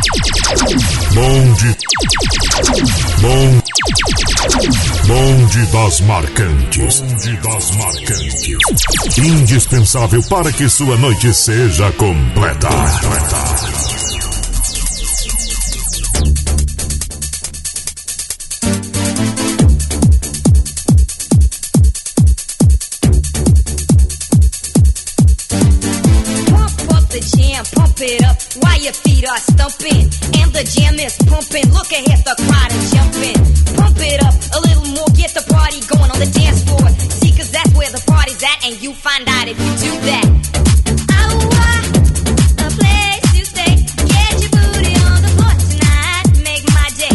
Bonde das Marcantes. Indispensável para que sua noite seja completa. Pump it up while your feet are stumping. And the jam is pumping. Look ahead, the crowd is jumping. Pump it up a little more, get the party going on the dance floor. See, cause that's where the party's at, and you find out if you do that. A place to stay. Get your booty on the floor tonight. Make my day.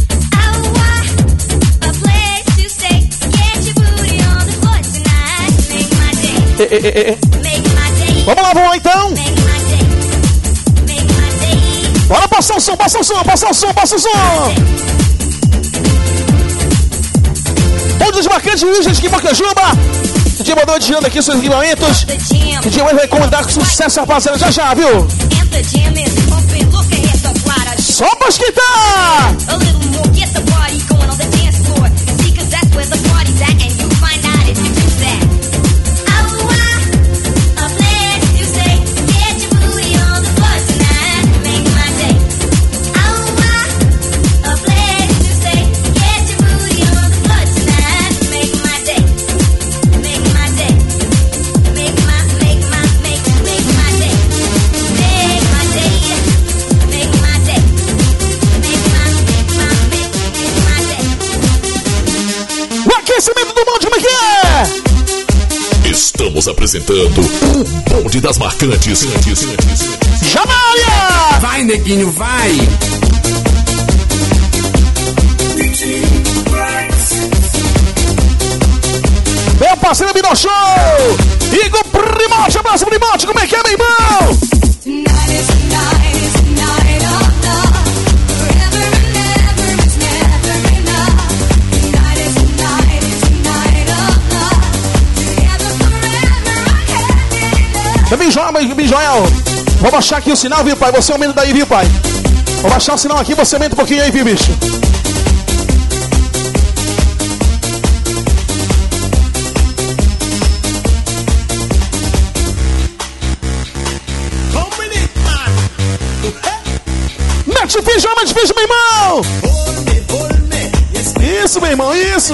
A place to stay. Get your booty on the floor tonight. Make my day. Make my day. Vamos lá então. Bora passar o som, passa o som. Bonde dos Marcantes, Wilson de Macajuba. DJ mandou adiando aqui seus equipamentos. DJ vai recomendar com sucesso, rapaziada, já, viu? Só pra esquentar! Estamos apresentando o Bonde das Marcantes. Chamalha! Vai, neguinho, vai! Meu parceiro Bino Show! Igor Primote, abraço Primote, como é que é, meu irmão? Joel, vou baixar aqui o sinal, viu, pai? Você aumenta daí, viu, pai? Vou baixar o sinal aqui, você aumenta um pouquinho aí, viu, bicho? Mete ficha, meu irmão! Isso, meu irmão, isso!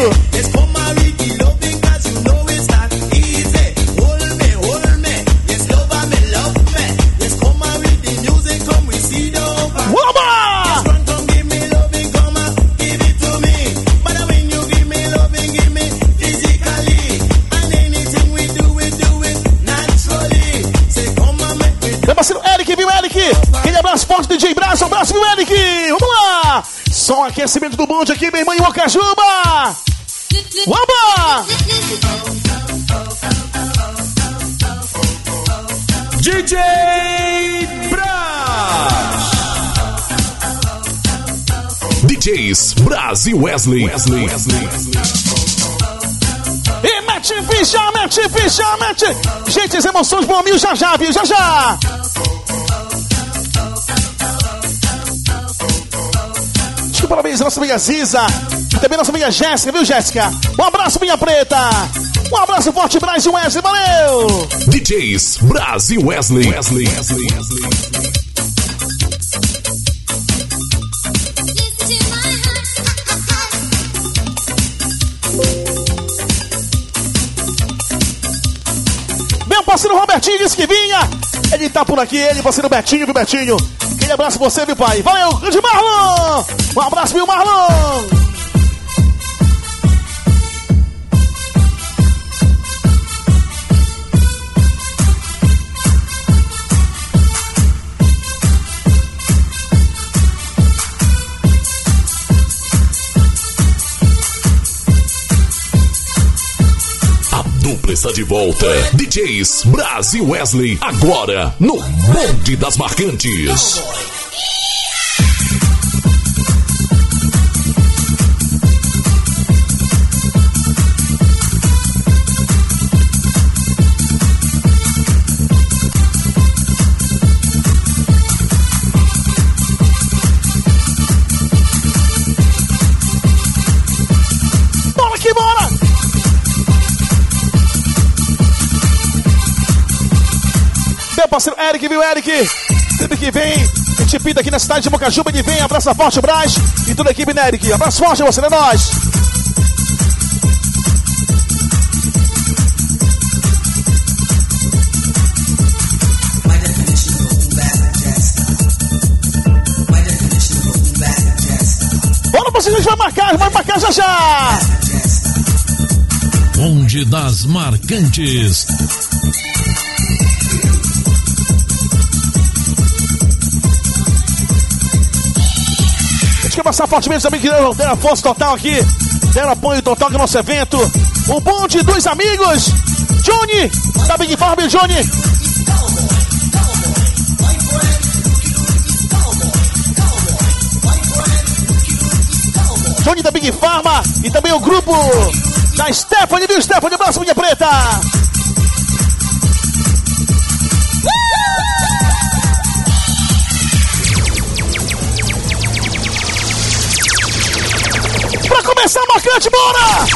Forte DJ Braço, abraço, meu Eric! Vamos lá! Só um aquecimento do bonde aqui, meu irmão, em Macajuba! Vamos! DJ Brás! DJs Brás e Wesley. E mete ficha, mete! Gente, as emoções vão a mil já, viu? Já! Parabéns à nossa amiga Ziza e também nossa amiga Jéssica, viu, Jéssica? Um abraço, minha preta! Um abraço forte, Brás e Wesley, valeu! DJs Brás e Wesley. Meu parceiro Robertinho disse que vinha. Ele tá por aqui, ele, parceiro Betinho, viu, Betinho? Aquele abraço pra você, viu, pai? Valeu, grande Marlon! Um abraço, meu Marlon! A dupla está de volta. DJs Brás e Wesley, agora no Bonde das Marcantes. parceiro Eric, viu, Eric? Sempre que vem, a gente pinta aqui na cidade de Mocajuba, ele vem, abraça forte o Brás e toda a equipe, né, Eric? Abraço forte, você, é nóis! Bora, vocês, a gente vai marcar já já! Bonde das Marcantes. A gente quer passar fortemente também que deram força total aqui, deram apoio total no nosso evento. O bonde dos amigos, Johnny, da Big Farm, Johnny. Johnny da Big Pharma e também o grupo da Stephanie, viu, Stephanie? Abraço, minha preta! Pra começar, marcante, bora!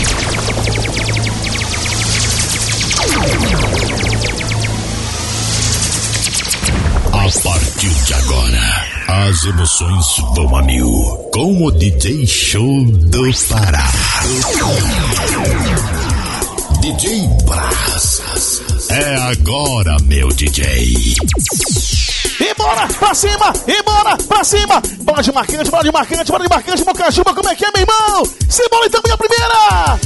A partir de agora, as emoções vão a mil com o DJ Show do Pará. DJ Brás. É agora, meu DJ. E bora pra cima, e bora pra cima. Bola de marcante, bola de marcante, bola de marcante, Mocajuba, como é que é, meu irmão? Simbora então, minha primeira!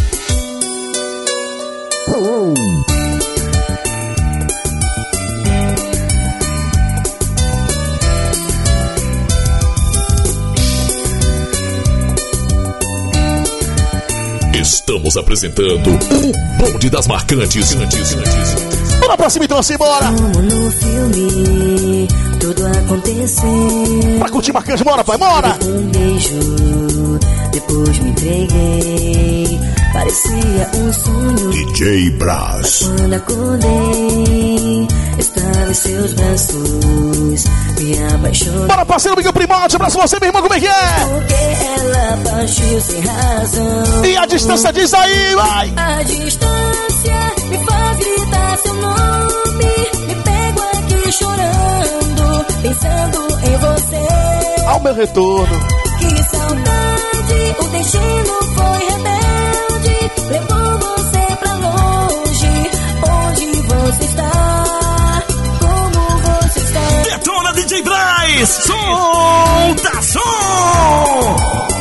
Estamos apresentando o Bonde das Marcantes. Bora pra cima então, assim, bora! Como no filme, tudo aconteceu. Pra curtir marcante, bora, pai, bora! Um beijo, depois me entreguei. Parecia um sonho. DJ Brás. Quando acordei, estava em seus braços, me apaixonei. Bora, parceiro, Miguel Primote, abraço você, meu irmão, como é que é? Porque ela partiu sem razão. E a distância diz aí, vai! A distância me faz gritar seu nome. Me pego aqui chorando, pensando em você. Ao meu retorno. Que saudade, o destino foi rebelde. Levou você pra longe. Onde você está? Como você está? Detona DJ Brás! Solta som!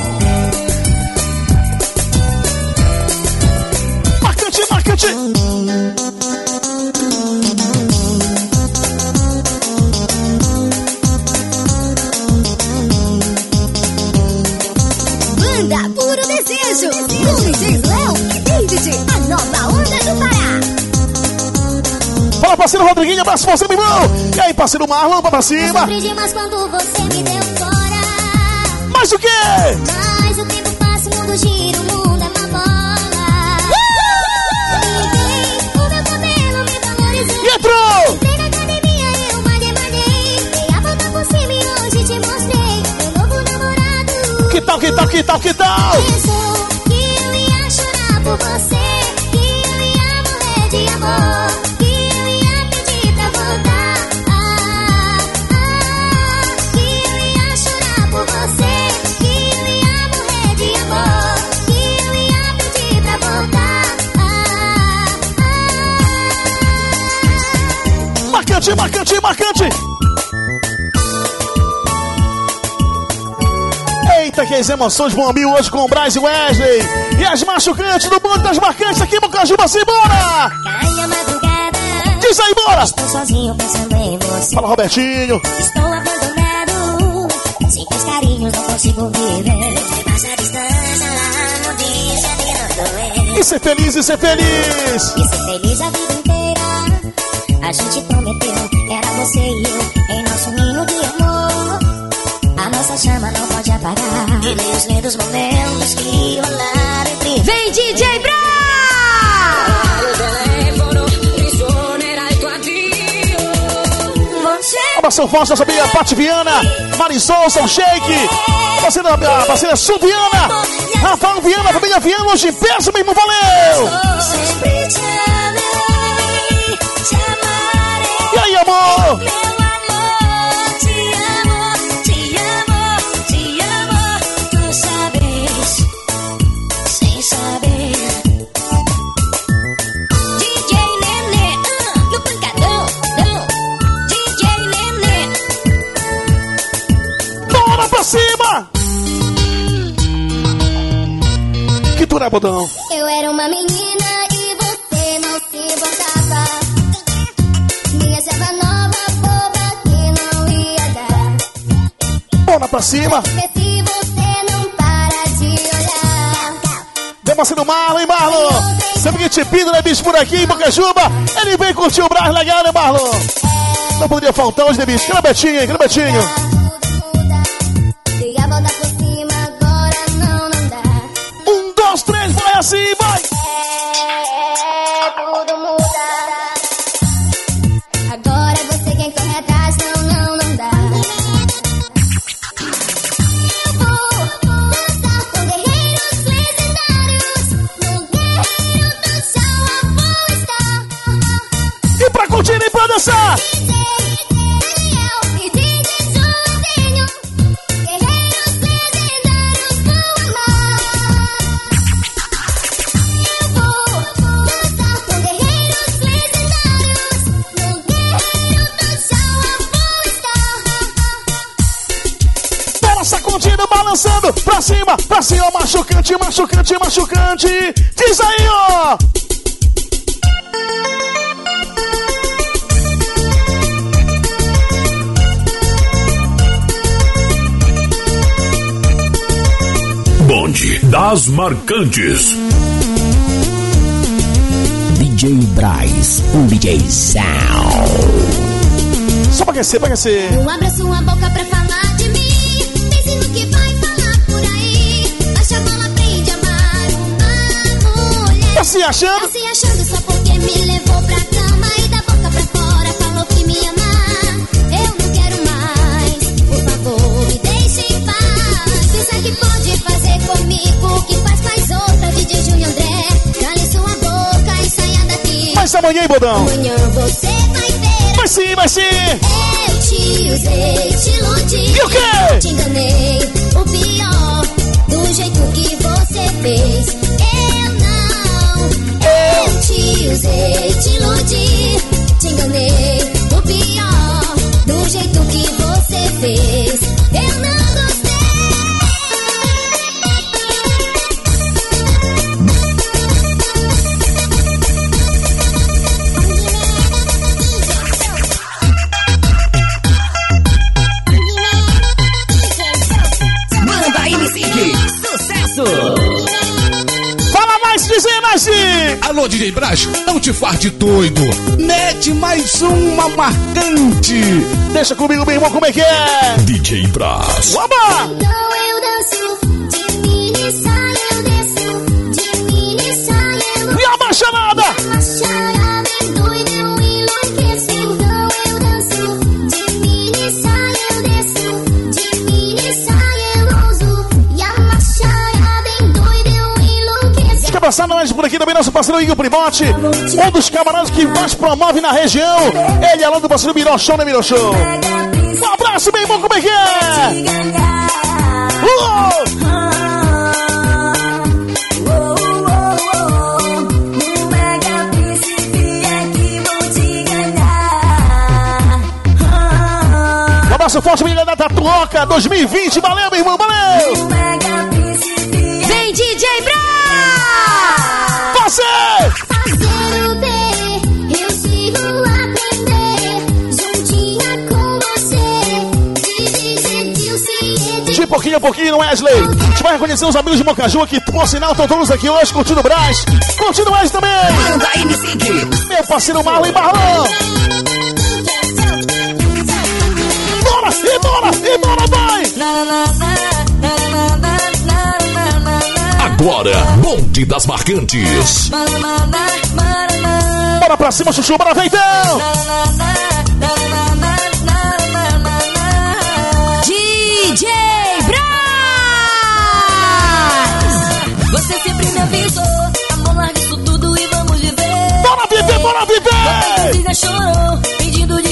Marcante, marcante! Banda Puro Desejo, com DJ Léo e David, a nova onda do Pará. Fala, parceiro Rodriguinho, abraço você, meu irmão! E aí, parceiro Marlon, pra cima! Sofri demais quando você me deu fora. Mas o quê? Mas o tempo passa, o mundo gira, o mundo é uma bola. O meu cabelo me valorizou. E entrou! Entrei na academia, eu malhei. Dei a volta por cima e hoje te mostrei meu novo namorado. Que tal? Pensou que eu ia chorar por você, que eu ia morrer de amor, que eu ia pedir pra voltar. Que eu ia chorar por você, que eu ia morrer de amor, que eu ia pedir pra voltar. Marcante, marcante, marcante! Eita, que as emoções vão a mil hoje com o Brás e Wesley. E as machucantes do Bonde das Marcantes aqui, Mocajuba, simbora! Cai a madrugada, Diz aí, bora! estou sozinho pensando em você. Fala, Robertinho. Estou abandonado, sem teus carinhos não consigo viver. Me passa a distância lá no dia de não doer. E ser feliz, e ser feliz! E ser feliz a vida inteira. A gente prometeu, era você e eu, em nosso ninho de amor. A nossa chama não pode apagar. E nem os lindos momentos que rolaram entre. Vem, DJ Brás! Abração forte, nossa amiga Pati Viana, Marisol, São Shake, parceira Suviana, Rafael Viana, família Viana, hoje em peso, meu irmão, valeu! Sempre te amarei, te amarei. E aí, amor? Meu amor, te amo, te amo, te amo. Tu sabes, sem saber. DJ Nenê, no pancadão, DJ Nenê. Bora pra cima! Que tu é, Bodão? Eu era uma menina e você não se importava. Minha serva nova, boba, que não ia dar. Bora pra cima! Porque se você não para de olhar. Vem passando o Marlon, hein, Marlon? Sempre que te pido, né, bicho, por aqui em Bocajuba, ele vem curtir o Brás legal, né, Marlon? Não poderia faltar hoje, né, bicho? Cadê o Betinho, hein? Cadê o Betinho? Tudo muda. Dei a volta por cima, agora não dá. 1, 2, 3, vai assim, vai! Tudo muda. Agora é você quem corre atrás, não dá. Eu vou dançar com guerreiros legendários. No guerreiro do céu eu vou estar. E pra curtir e pra dançar! DJ Daniel e DJ Joãozinho. Guerreiros legendários vão amar. Eu vou dançar com guerreiros legendários. No guerreiro do céu eu vou estar. Bora sacudindo, balançando, pra cima, machucante, machucante, machucante. Diz aí, ó! Bonde das Marcantes. DJ Braz, um DJ Sound. Só pra aquecer, pra aquecer. Não abra sua boca pra falar de mim. Pense no que vai falar por aí. Baixa a bola, aprende a amar uma mulher. Tá se achando? Tá se achando só porque me levou pra cama e da boca pra fora falou que me ama. Eu não quero mais, por favor, me deixe em paz. Pensa que pode fazer comigo o que faz outra. DJ Júnior André, cale sua boca e saia daqui. Mas amanhã, hein, Bodão? Amanhã você vai ver. Vai sim, vai sim! Eu te usei, te iludi. E o quê? Te enganei, o pior, do jeito que você fez. Eu te usei, te iludi. Te enganei, o pior, do jeito que você fez. Eu não gostei. Manda MC, sucesso! Fala mais, dizendo assim! Alô, DJ Braz, não te faz de doido. Mete mais uma marcante. Deixa comigo, meu irmão, como é que é? DJ Braz. Oba! Então eu danço, de mini saia eu desço, de mini saia eu E a machanada! Machara bem doida, eu enlouqueço. Então eu danço, de mini saia eu desço, de mini saia eu uso. E a machara bem doida, eu enlouqueço. Quer passar nós por aqui também, nosso parceiro Igor Primote, um dos camaradas que mais promove na região. Ele é lá do parceiro Miró Show, né, Miró Show? Um abraço, meu irmão, como é que é? Um abraço forte, menina da Tatuoca 2020, valeu, meu irmão, valeu! Vem, DJ Braz! Você! Fazer o bem, eu sigo a aprender. Juntinha com você, de Dilce. De pouquinho a pouquinho, Wesley. A gente vai reconhecer os amigos de Mocaju que, por sinal, estão todos aqui hoje curtindo o Braz. Curtindo o Wesley também. Manda MC, Meu parceiro Marlon e Marlon. Bora, vai! Agora, Bonde das Marcantes. Bora pra cima, Chuchu, bora, vem então! DJ Braz! Você sempre me avisou, amor, larga isso tudo e vamos viver. Bora viver, bora viver! Você chorou, pedindo de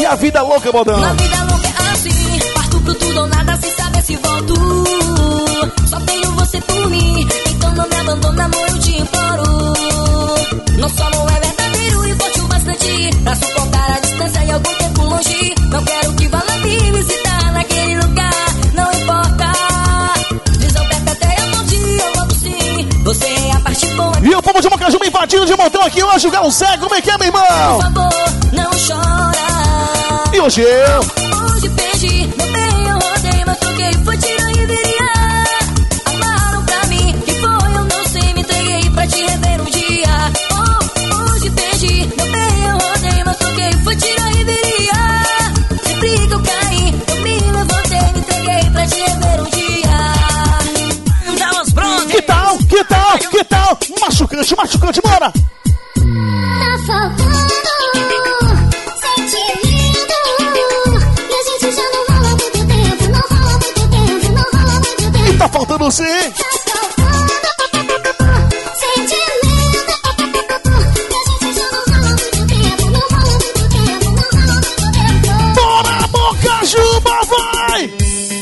a vida louca, Bodão. Na vida louca é assim, parto pro tudo ou nada sem saber se volto. Só tenho você por mim, então não me abandona, amor, eu te imploro. Nosso amor é verdadeiro e forte o bastante pra suportar a distância e algum tempo longe. Não quero que vá vir visitar naquele lugar, não importa. Desalberta até a morte, eu volto sim. Você é a parte boa. E o povo de Mocaju me invadindo de montão aqui hoje, o Galo Cego, como é que é, meu irmão? Por favor, não chora. E hoje Hoje perdi, meu bem, eu rodei, mas troquei, foi tiro e viria. Amaram pra mim, que foi, eu não sei, me entreguei pra te rever um dia. Hoje perdi, meu bem, eu rodei, mas troquei, foi tiro e viria. Sempre que eu caí, eu me levantei, me entreguei pra te rever um dia. Dallas Bronx. que tal? Machucante, bora! Tá faltando sentimento. E a gente já não rola muito tempo. Não rola muito tempo, não rola muito tempo. E tá faltando sim! Tá faltando sentimento. E a gente já não rola muito tempo. Não rola muito tempo, não rola muito tempo. Bora, Mocajuba, vai!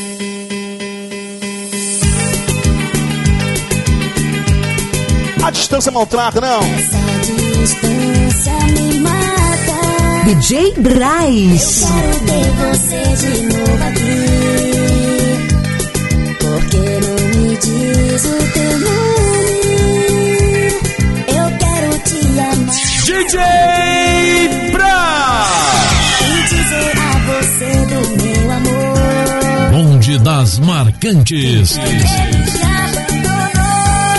A distância maltrata, não? Essa distância me mata. DJ Braz. Eu quero ter você de novo aqui. Por que não me diz o teu nome? Eu quero te amar DJ Braz. e dizer a você do meu amor. Bonde das Marcantes. Ele me abandonou.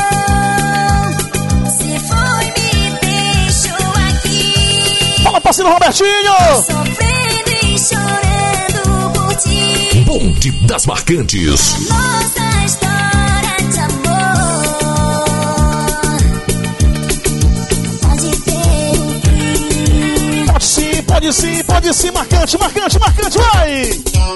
Se foi, me deixou aqui. Fala, parceiro Robertinho! Sofrendo e chorando por ti. Bonde das Marcantes. Nossa história de amor pode ter um fim. Pode sim, marcante, vai!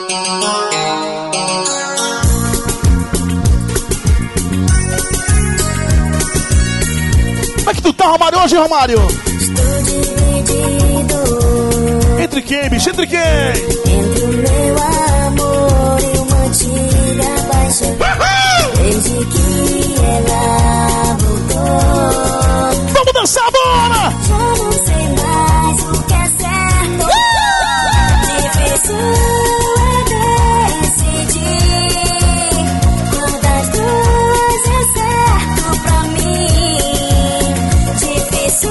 Como é que tu tá, Romário, hoje, Romário? Estou dividido Entre quem, bicho, entre quem? entre o meu amor e uma antiga paixão. Desde que ela voltou, Vamos dançar, bora! já não sei mais o que é certo. Difícil é decidir qual das duas é certo pra mim. Difícil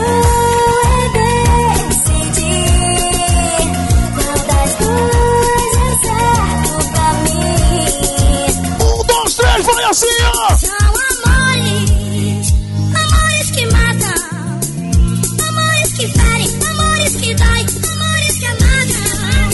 é decidir qual das duas é certo pra mim. 1, 2, 3, vai assim, ó! São amores, amores que matam, amores que ferem, amores que doem, amores que amagam.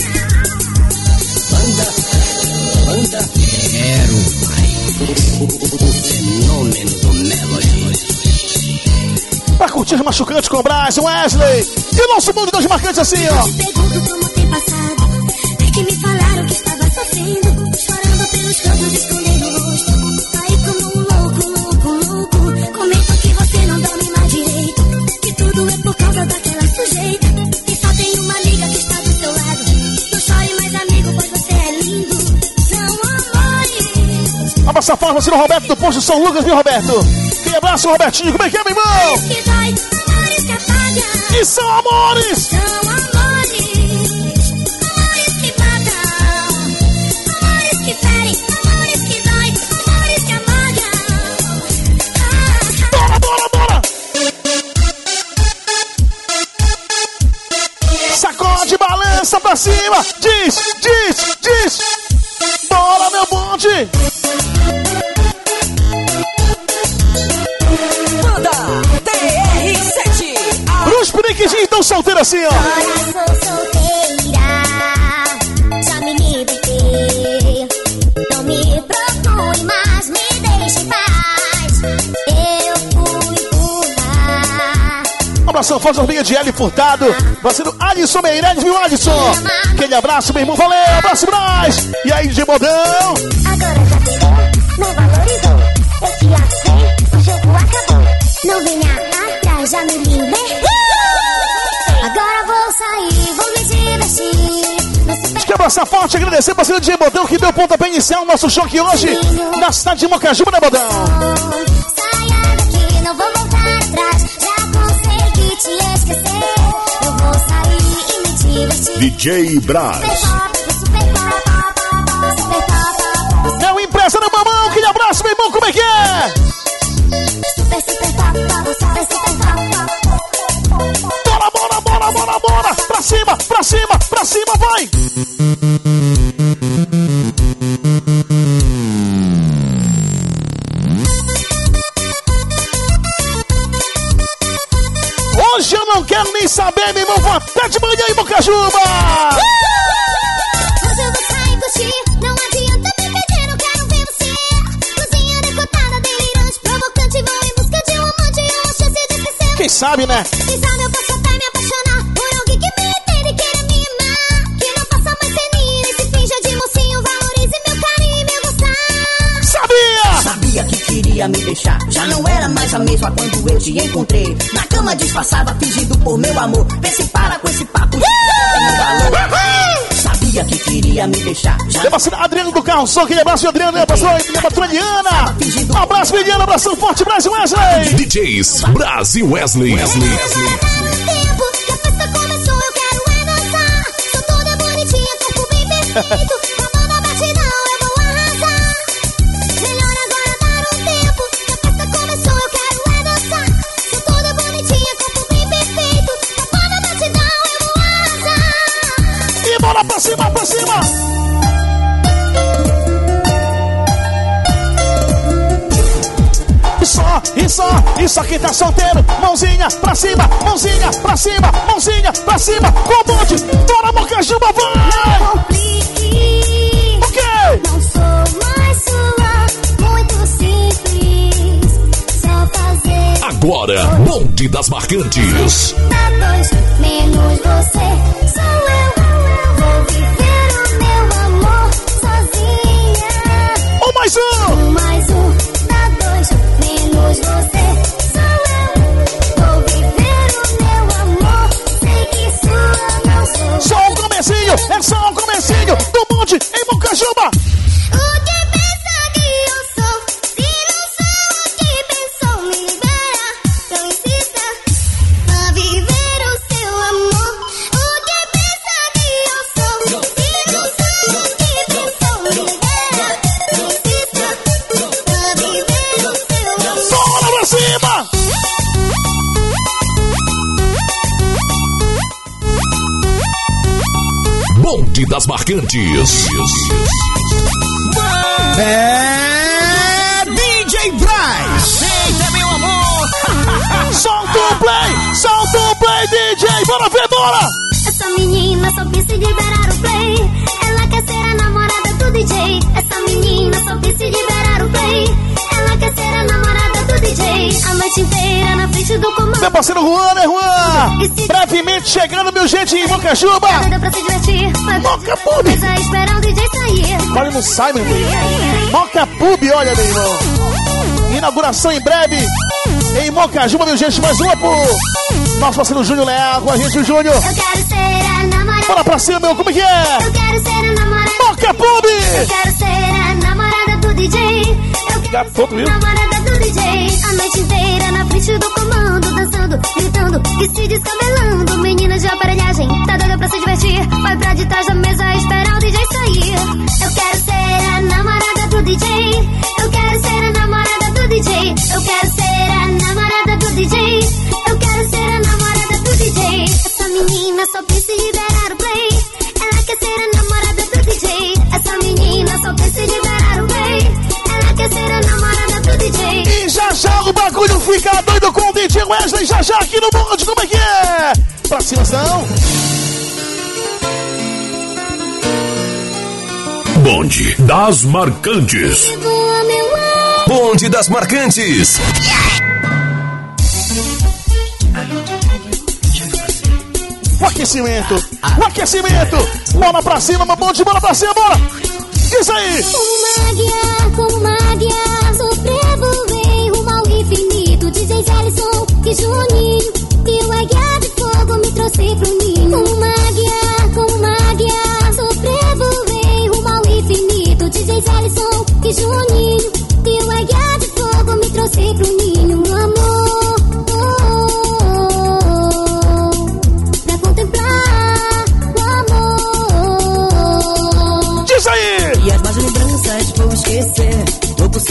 Pra curtir os machucantes com o Braz, o Wesley e o nosso mundo dos marcantes assim, ó! Te pergunto como tem passado. É que me falaram que estava sofrendo, chorando pelos cantos, escondendo o rosto. Aí como um louco, comento que você não dorme mais direito, que tudo é por causa daquela sujeita, que só tem uma amiga que está do seu lado. Não chore mais, amigo, pois você é lindo. São amores Abraça forte, parceiro Roberto do Posto São Lucas, viu, Roberto? Que abraço, Robertinho, como é que é, meu irmão? que dói, amores que apagam. E são amores! São amores, amores que matam, amores que ferem, amores que doem, amores que amagam. Bora! Sacode, balança pra cima! Diz! Bora, meu bonde! Banda DR7. Os brinquedinhos estão solteiros assim, ó! Agora sou solteira, já me libertei. Não me procure mais, me deixe em paz. Eu fui empurrar. Um abração forte, amiga de Eli Furtado, parceiro Alisson Meirelles, viu, Alisson? Aquele abraço, meu irmão, valeu, abraço, Braz! E aí, DJ Modão? Agora já pegou, não valorizou. Eu te avisei, o jogo acabou. Não venha atrás, já me libertei. Agora vou sair, vou me divertir. Quer abraçar forte, agradecer para o DJ Bodão que deu pontapé inicial no nosso show aqui hoje na cidade de Mocajuba, né, Bodão? Saia daqui, não vou voltar atrás. Já consegui te esquecer. Eu vou sair e me divertir. DJ Braz. Super pop. Meu empresário mamão, aquele abraço, meu irmão, como é que é? Super pop. Super pop. Bora! Pra cima, vai! Hoje eu não quero nem saber, meu irmão, vou até de manhã em Mocajuba! Hoje eu vou sair e curtir, não adianta me pedir, eu quero ver você. Cozinha decotada, delirante, provocante, vou em busca de um amante e uma chance de esquecer. Quem sabe, né? Quem sabe eu posso até me apaixonar por alguém que me entenda e queira me amar. Que não faça mais ceninha e se finja de mocinho, valorize meu carinho e meu gostar. Sabia que queria me deixar. Já não era mais a mesma quando eu te encontrei. Na cama disfarçava, fingindo por meu amor. Vê se para com esse papo de tem valor. Sabia que queria me deixar. Meu parceiro Adriano do Carro Som, aquele abraço, Adriano, minha patroa Liana. Um abraço, Liana, abração forte, Brasil Wesley. DJs Brasil Wesley. Tempo que a festa começou, eu quero é dançar. Sou toda bonitinha, corpo bem perfeito. Com a mão na batidão, eu vou arrasar. Melhor agora dar um tempo que a festa começou, eu quero é dançar. Sou toda bonitinha, corpo bem perfeito. Com a mão na batidão, eu vou arrasar. E bora pra cima! Isso aqui tá solteiro, mãozinha pra cima, mãozinha pra cima, mãozinha pra cima, com o bonde, bora Mocajuba, vai! Não complique, O quê? não sou mais sua, muito simples, só fazer. Agora, Bonde das Marcantes. Dá dois, menos você, sou eu, vou viver o meu amor sozinha. Mais um! Mais um, dá dois, menos você, sou eu, vou viver o meu amor, sei que sua não sou. Só um comecinho, é só um comecinho do bonde em Mocajuba. O que pensa que eu sou? Se não sou o que pensou, me libera. Não insista a viver o seu amor. O que pensa que eu sou? Se não sou o que pensou, me libera. Não insista a viver o seu amor. Bora pra cima! Bonde das Marcantes. É DJ Braz. Eita, meu amor! Solta o play, DJ, bora ver, bora! Essa menina só pensa em liberar o play. Ela quer ser a namorada do DJ. Essa menina só pensa em liberar o play. Ela quer ser a namorada do DJ. A noite inteira na frente do comando. Meu parceiro Juan, né, Juan? Brevemente chegando, meu gente, em Mocajuba. Doida pra se divertir. Vai Moca Pub. esperar o DJ sair. Vale no sai, meu irmão. Moca Pub, olha, meu irmão. Inauguração em breve em Mocajuba, meu gente. Mais uma pro nosso parceiro Júnior Léo, com a gente, o Júnior. Eu quero ser a namorada. Bora pra cima, meu, como é que é? Eu quero ser a namorada. Moca Pub. Eu quero ser a namorada do DJ. Eu quero Gato, ser viu? a namorada do DJ. A noite inteira na frente do comando, dançando, gritando e se descabelando. Menina de aparelhagem, tá doida pra se divertir. Vai pra de trás da mesa esperar o DJ sair. Eu quero ser a namorada do DJ. Eu quero ser a namorada do DJ. Eu quero ser a namorada do DJ. Eu quero ser a namorada do DJ. Essa menina só pensa em liberar o play. Ela quer ser a namorada do DJ. Essa menina só pensa em liberar o play. Ela quer ser a namorada do DJ. E já o bagulho fica doido com o DJ Wesley. Já aqui no bonde, como é que é? Pra cima, não. Bonde das Marcantes. Voa meu ar. Bonde das Marcantes. O aquecimento. Bora pra cima, meu bonde, bora pra cima, bora. Isso aí. Como magia, sobrevoei rumo ao infinito. DJ Ellison e Juninho, e o águia de fogo me trouxe pro ninho. Como magia, sobrevoei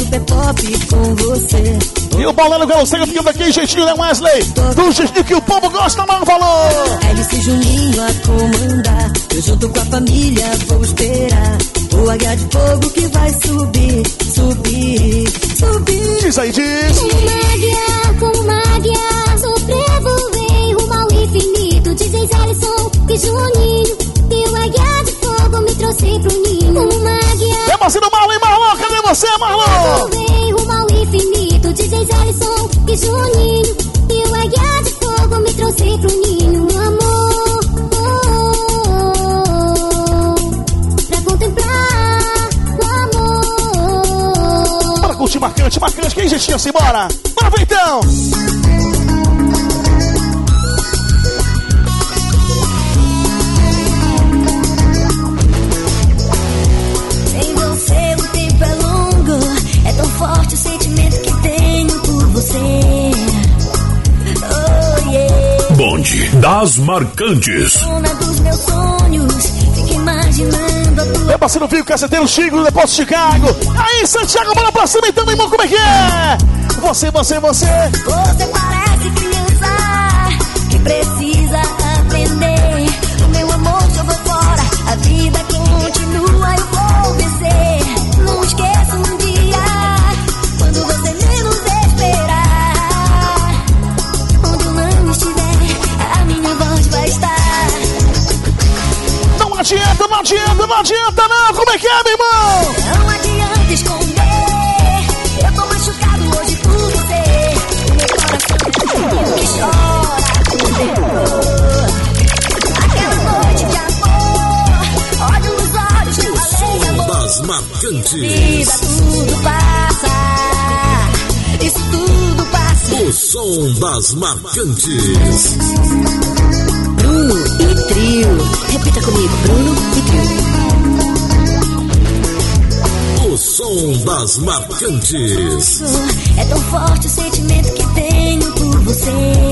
super pop com você. E o Bolano Galo Cega ficando aqui, jeitinho, né, Wesley? Do jeitinho que o povo gosta, mas não falou. LC Juninho a comandar. Eu junto com a família vou esperar o águia de fogo que vai subir, subir, subir. Diz aí, diz. Como uma águia, sobrevoei rumo ao infinito. Dizes Alisson e Juninho, e o águia de fogo me trouxe pro ninho. Uma águia. É parceiro Marlon, hein, Marlon? Cadê você, Marlon? Sobrevoei rumo ao infinito. Dizes Alisson e Juninho, e o águia de fogo me trouxe pro ninho. Amor, pra contemplar o amor. Bora curtir marcante, marcante. Quem jeitinho assim, bora? Bora ver então. Sem você o tempo é longo. É tão forte o sentimento que tenho por você. Oh yeah. Bonde das Marcantes. Dona dos meus sonhos, fico imaginando a tua. Meu parceiro Vico, caceteiro Chico, do Depósito Chicago. Aí, Santiago, bora pra cima então, meu irmão, como é que é? Você. Você parece criança que precisa aprender. O meu amor jogou fora, a vida continua, eu vou vencer. Não esqueça um dia, quando você menos esperar. Onde eu não estiver, a minha voz vai estar. Não adianta não, como é que é, meu irmão? Não adianta esconder, eu tô machucado hoje por você. O meu coração que chora por dentro. Aquela noite de amor, olho nos olhos, te falei amor. Das Marcantes. Vida tudo passa, isso tudo passa. O som das Marcantes. Bruno e Trio, repita comigo, Bruno e Trio. O som das Marcantes. É tão forte o sentimento que tenho por você.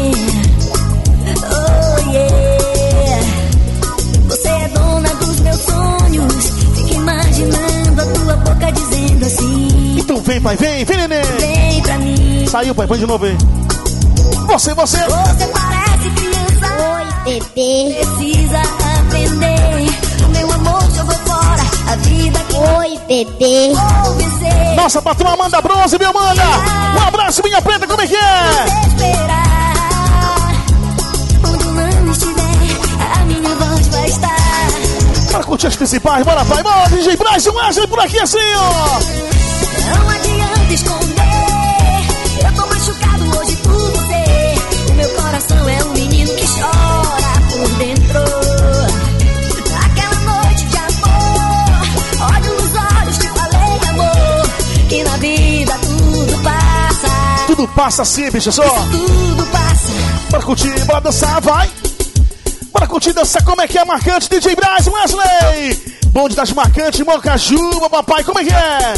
Oh yeah. Você é dona dos meus sonhos. Fico imaginando a tua boca dizendo assim. Então vem, pai, vem, neném. Vem pra mim. Saiu, pai, põe de novo aí. Você. Você parece criança. Oi, bebê. Precisa aprender. O meu amor jogou fora, a vida que Oi, bebê. vou vencer. Nossa patroa Amanda Bronze, meu Amanda. Um abraço, minha preta, como é que é? Esperar. Onde eu não estiver, a minha voz vai estar. Bora curtir as principais, bora, pai, bora, DJ Braz, um Wesley por aqui assim, ó. Não adianta esconder, eu tô machucado hoje por você. O meu coração é um menino que chora por dentro. Aquela noite de amor, olho nos olhos, te falei amor, que na vida tudo passa. Tudo passa assim, bicho, só. Tudo passa. Bora curtir, bora dançar, vai. Bora curtir, dançar, como é que é marcante, DJ Braz, Wesley. Bonde das Marcantes, Mocajuba, papai, como é que é?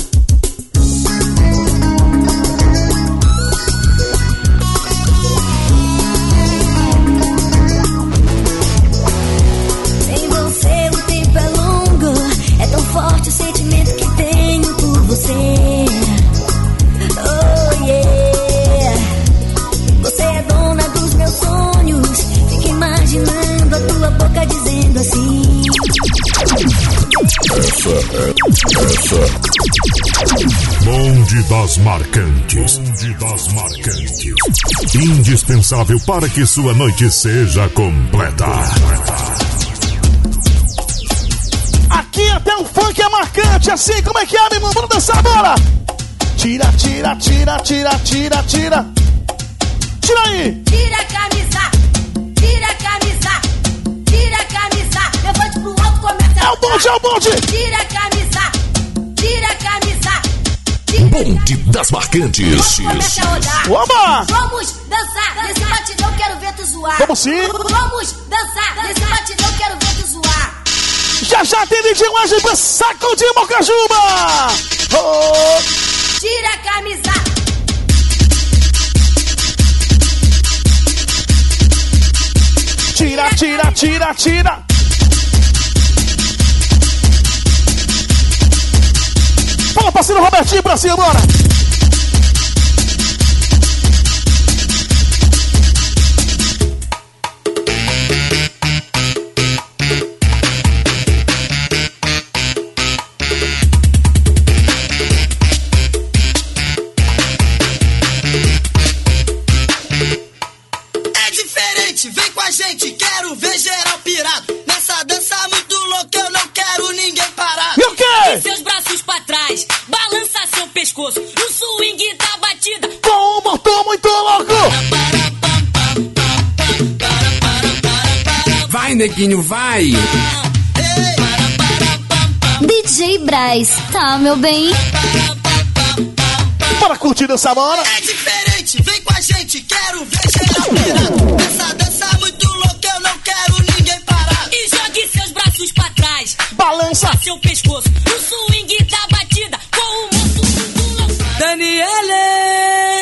Sem você o tempo é longo, é tão forte o sentimento que tenho por você. Oh yeah. Você é dona dos meus sonhos, fico imaginando a tua boca dizendo assim. Bonde das Marcantes. Bonde das Marcantes. Indispensável para que sua noite seja completa. Aqui até o funk é marcante, assim, como é que é, meu irmão? Vamos dançar, bora! Tira aí! Tira a camisa, tira a camisa, tira a camisa. Levante pro alto, começa a É o bonde! Tira a camisa, tira a camisa. Bonde das Marcantes. Começa a olhar. Oba! Vamos dançar nesse batidão, quero ver tu zoar. Vamos sim! Vamos dançar nesse batidão, quero ver tu zoar. Já tem DJ Wesley pra sacudir Mocajuba! Oh! Tira a camisa. Tira! Fala, parceiro Robertinho, pra cima, bora! neguinho, vai. DJ Braz, tá, meu bem? Bora curtir essa hora. É diferente, vem com a gente, quero ver geral pirando. Essa dança muito louca, eu não quero ninguém parar. E jogue seus braços pra trás. Balança seu pescoço no swing da batida com o moço do lançado. Daniele,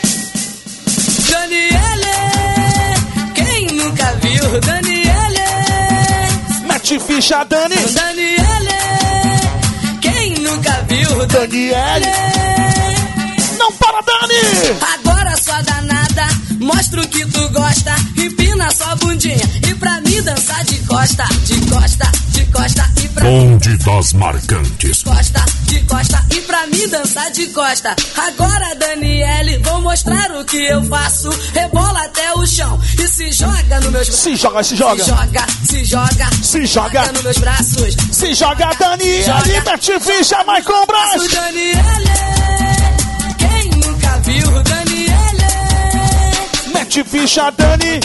quem nunca viu Daniele? mete ficha, Dani. Daniele, quem nunca viu Daniele? Não para, Dani! Agora sua danada, mostra o que tu gosta, empina sua bundinha e pra mim dançar de costa, de costa, de costa e pra Bonde das Marcantes. costa, de costa e pra mim dançar de costa. Agora, Daniele, vou mostrar o que eu faço. Rebola até o chão e se joga nos meus braços. Se joga, se joga. Se joga, se joga. Se joga nos meus braços. Se joga, Daniele. Mete ficha, Michael Braz. Daniele, quem nunca viu Daniele? Mete ficha, Dani.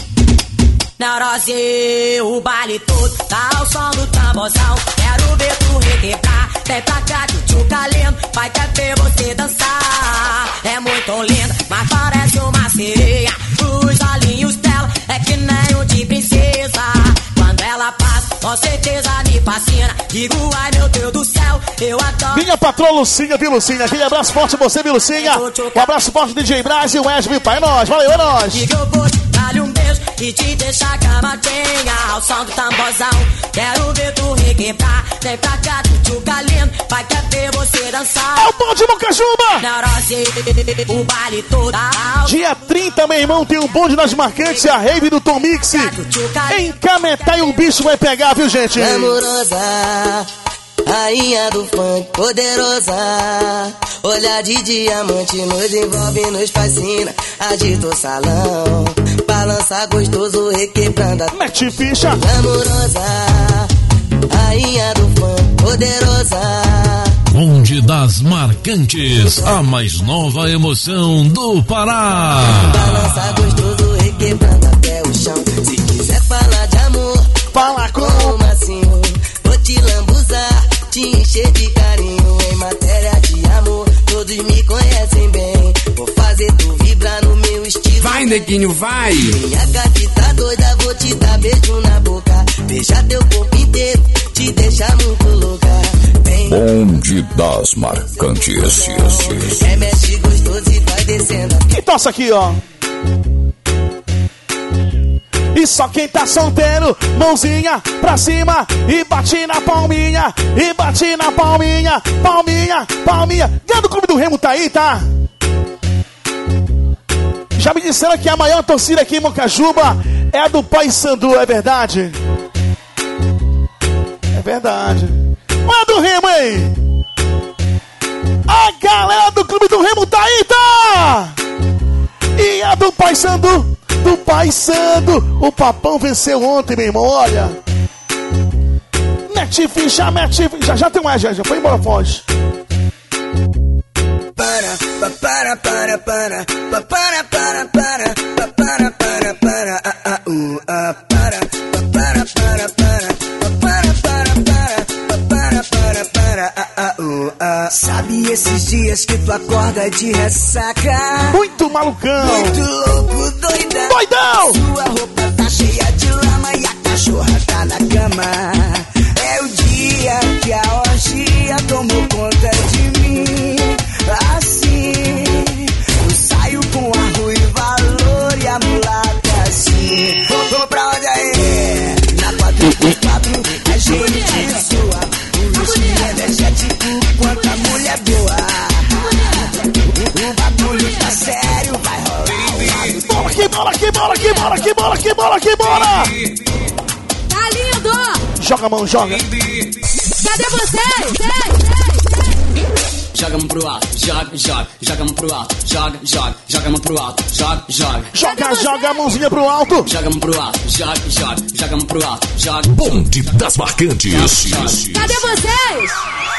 Neurose, o baile todo, tá ao som do tamborzão. Quero ver tu requebrar, vem pra cá que o tio calendo. Vai quer ver você dançar. É muito linda, mas parece uma sereia. Os olhinhos dela é que nem um de princesa. Quando ela passa, com certeza me fascina. Digo, ai meu Deus do céu, eu adoro. Minha patroa Lucinha, viu, Lucinha? Aquele abraço forte pra você, viu, Lucinha? Um abraço forte do DJ Braz e o Wesley, pai. É nóis, valeu, é nóis. Diga eu vou te dar um beijo e te deixar camadinha ao som do tamborzão. Quero ver tu requebrar, vem pra cá do tio Galeno. Vai quer ver você dançar. É o Bonde Mocajuba! Neurose, o baile todo. Dia 30, meu irmão, tem um Bonde das Marcantes e a rave do Tom Mix. Em Cametá e o bicho vai pegar, viu, gente? Amorosa, rainha do funk, poderosa. Olhar de diamante nos envolve, nos fascina. Agita o salão, balança gostoso, requebrando a... Mete ficha. Amorosa, rainha do funk, poderosa. Bonde das Marcantes, a mais nova emoção do Pará. Balança gostoso, requebrando até o chão. Se quiser falar de amor, fala com o macio. Vou te lambuzar, te encher de carinho. Em matéria de amor, todos me conhecem bem. Vou fazer tu vibrar no meu estilo. Vai, neguinho, vai. Minha gatita doida, vou te dar beijo na boca. Beijar teu corpo inteiro, te deixar muito louca. Vem. Bonde das Marcantes. Remexe gostoso e vai descendo. E tossa aqui, ó. E só quem tá solteiro, mãozinha pra cima e bate na palminha, e bate na palminha, palminha, palminha. Ganha do Clube do Remo tá aí, tá? Já me disseram que a maior torcida aqui em Mocajuba é a do Paysandu, é verdade? É verdade. Olha a do Remo, hein? A galera do Clube do Remo tá aí, tá? E a do Paysandu, do Paysandu. O Papão venceu ontem, meu irmão, olha. Mete ficha, mete ficha. Já tem mais, já foi embora, foge. Sabe esses dias que tu acorda de ressaca? Muito malucão. Muito louco, doidão. Doidão. Sua roupa tá cheia de lama e a cachorra tá na cama. É o dia que a orgia tomou conta de mim. Assim, eu saio com a ruiva loura e a mulata assim. Vou pra onde é? Na 4x4, a gente sua. O whisky energético, quanta mulher boa. O bagulho tá sério, vai rolar. Bola aqui, bola aqui, bola aqui, bola aqui, bola aqui, bola aqui, bola. Tá lindo! Joga a mão, joga. Cadê você? Joga a mão pro alto, joga, joga, joga a mão pro alto, joga, joga, joga a mão pro alto, joga, joga. Joga, joga a mãozinha pro alto. Joga a mão pro alto, joga, joga, joga a mão pro alto, joga. Bonde das Marcantes. Cadê vocês?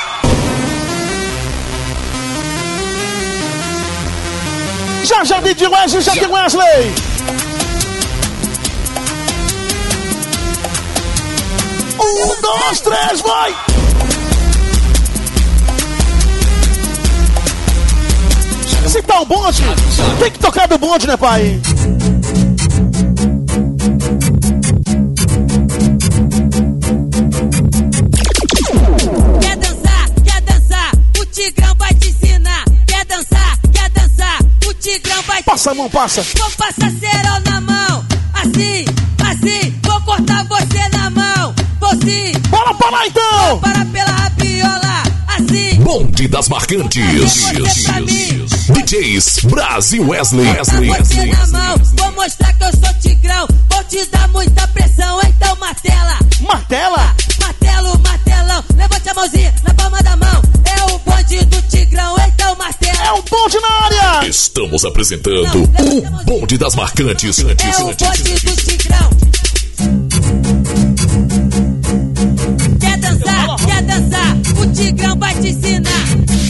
Já vi de Wesley, já tem Wesley. 1, 2, 3, vai! Se tá um bonde, tem que tocar do bonde, né, pai? Quer dançar, o Tigrão vai te ensinar. Quer dançar, o Tigrão vai te ensinar. Passa a mão, passa. Vou passar cerol na mão, assim, vou cortar você na mão. Você. Bora pra lá então! Para pela rabiola, assim. Bonde das Marcantes. DJs Brasil Wesley. Você na mão, vou mostrar que eu sou Tigrão. Vou te dar muita pressão, então martela. Martela? Martelão. Levante a mãozinha na palma da mão. É o bonde do Tigrão, então martela. É o bonde na área. Estamos apresentando o Bonde das Marcantes. É o bonde do Tigrão. Quer dançar, o Tigrão vai te ensinar.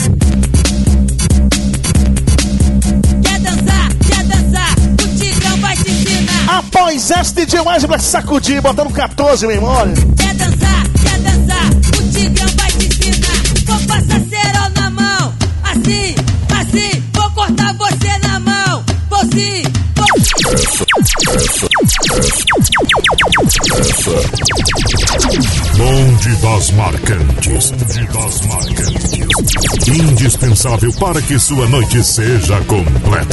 Quer dançar, o Tigrão vai te ensinar. Após esse DJ Wesley vai sacudir, botando 14, meu irmão, olha. Quer dançar, o Tigrão vai te ensinar. Vou passar cerol na mão, assim, vou cortar você na mão. Você, Bonde das Marcantes. Indispensável para que sua noite seja completa.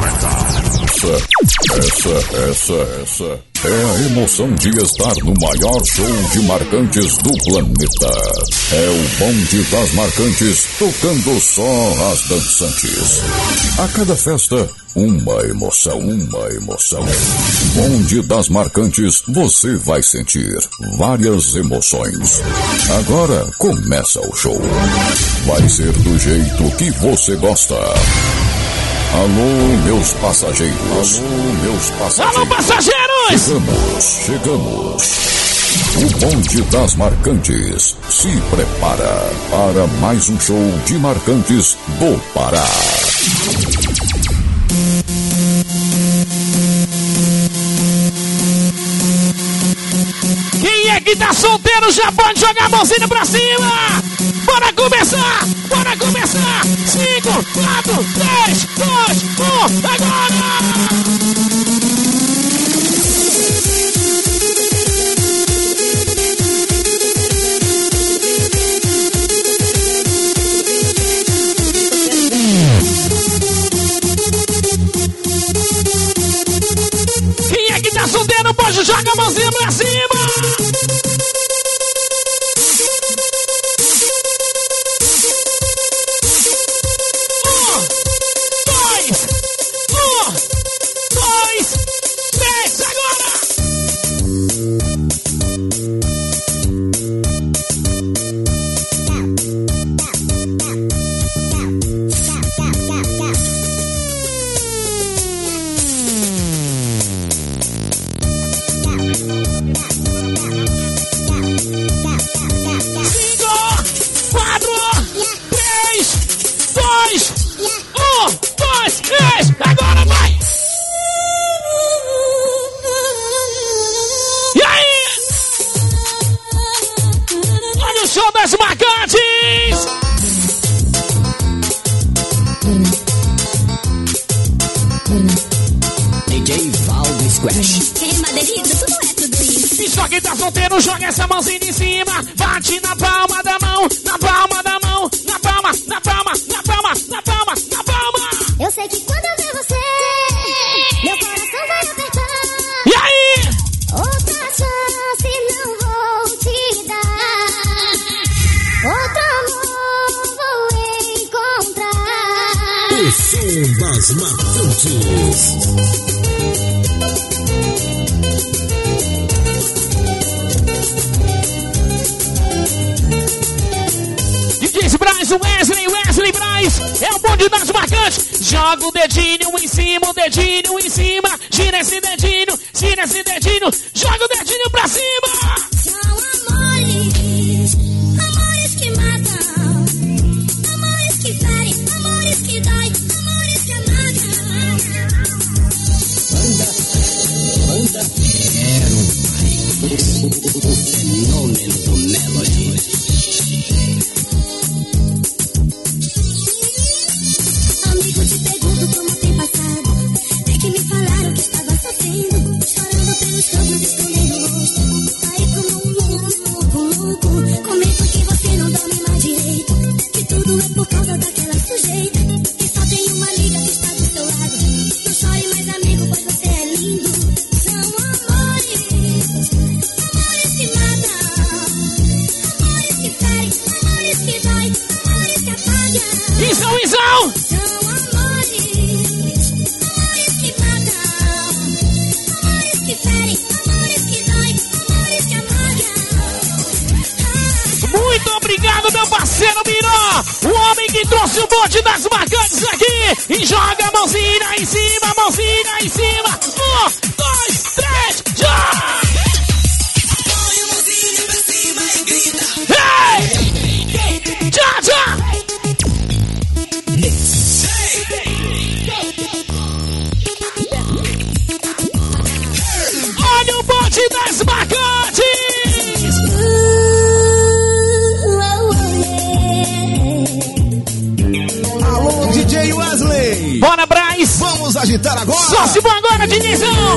Essa é a emoção de estar no maior show de marcantes do planeta. É o Bonde das Marcantes tocando só as dançantes. A cada festa, uma emoção. Bonde das Marcantes, você vai sentir várias emoções. Agora começa o show. Vai ser do jeito que você gosta. Alô, meus passageiros. Alô, passageiros! Chegamos. O Bonde das Marcantes se prepara para mais um show de marcantes do Pará. Quem é que tá solteiro já pode jogar a mãozinha pra cima! Bora começar! 5, 4, 3, 2, 1, agora! Quem é que tá solteiro pode jogar a mãozinha pra cima! Agora vai! E aí? Olha o show das marcantes! DJ Valdo Squash. E só quem tá solteiro joga essa mãozinha em cima. Bate na palma da mão, na palma da mão, na palma, na palma, na palma, na palma, na palma. Eu sei que quando eu ver você, meu coração vai apertar. E aí? Outra chance não vou te dar. Outro amor vou encontrar. O som das marcantes. DJs Braz, Wesley Braz, é o bonde das marcantes. Joga o dedinho em cima, gira esse dedinho, joga o dedinho pra cima. São amores, amores que matam, amores que ferem, amores que dói, amores que amagam. Banda, o fenômeno. Isão! Muito obrigado, meu parceiro Miró, o homem que trouxe o bote das marcantes aqui. E joga a mãozinha em cima, mãozinha em cima. 1, 2, 3, já! Hey! Já, já! Olha o bote das marcantes! Alô, DJ Wesley! Bora, Braz! Vamos agitar agora! Só se for agora, Dinizão!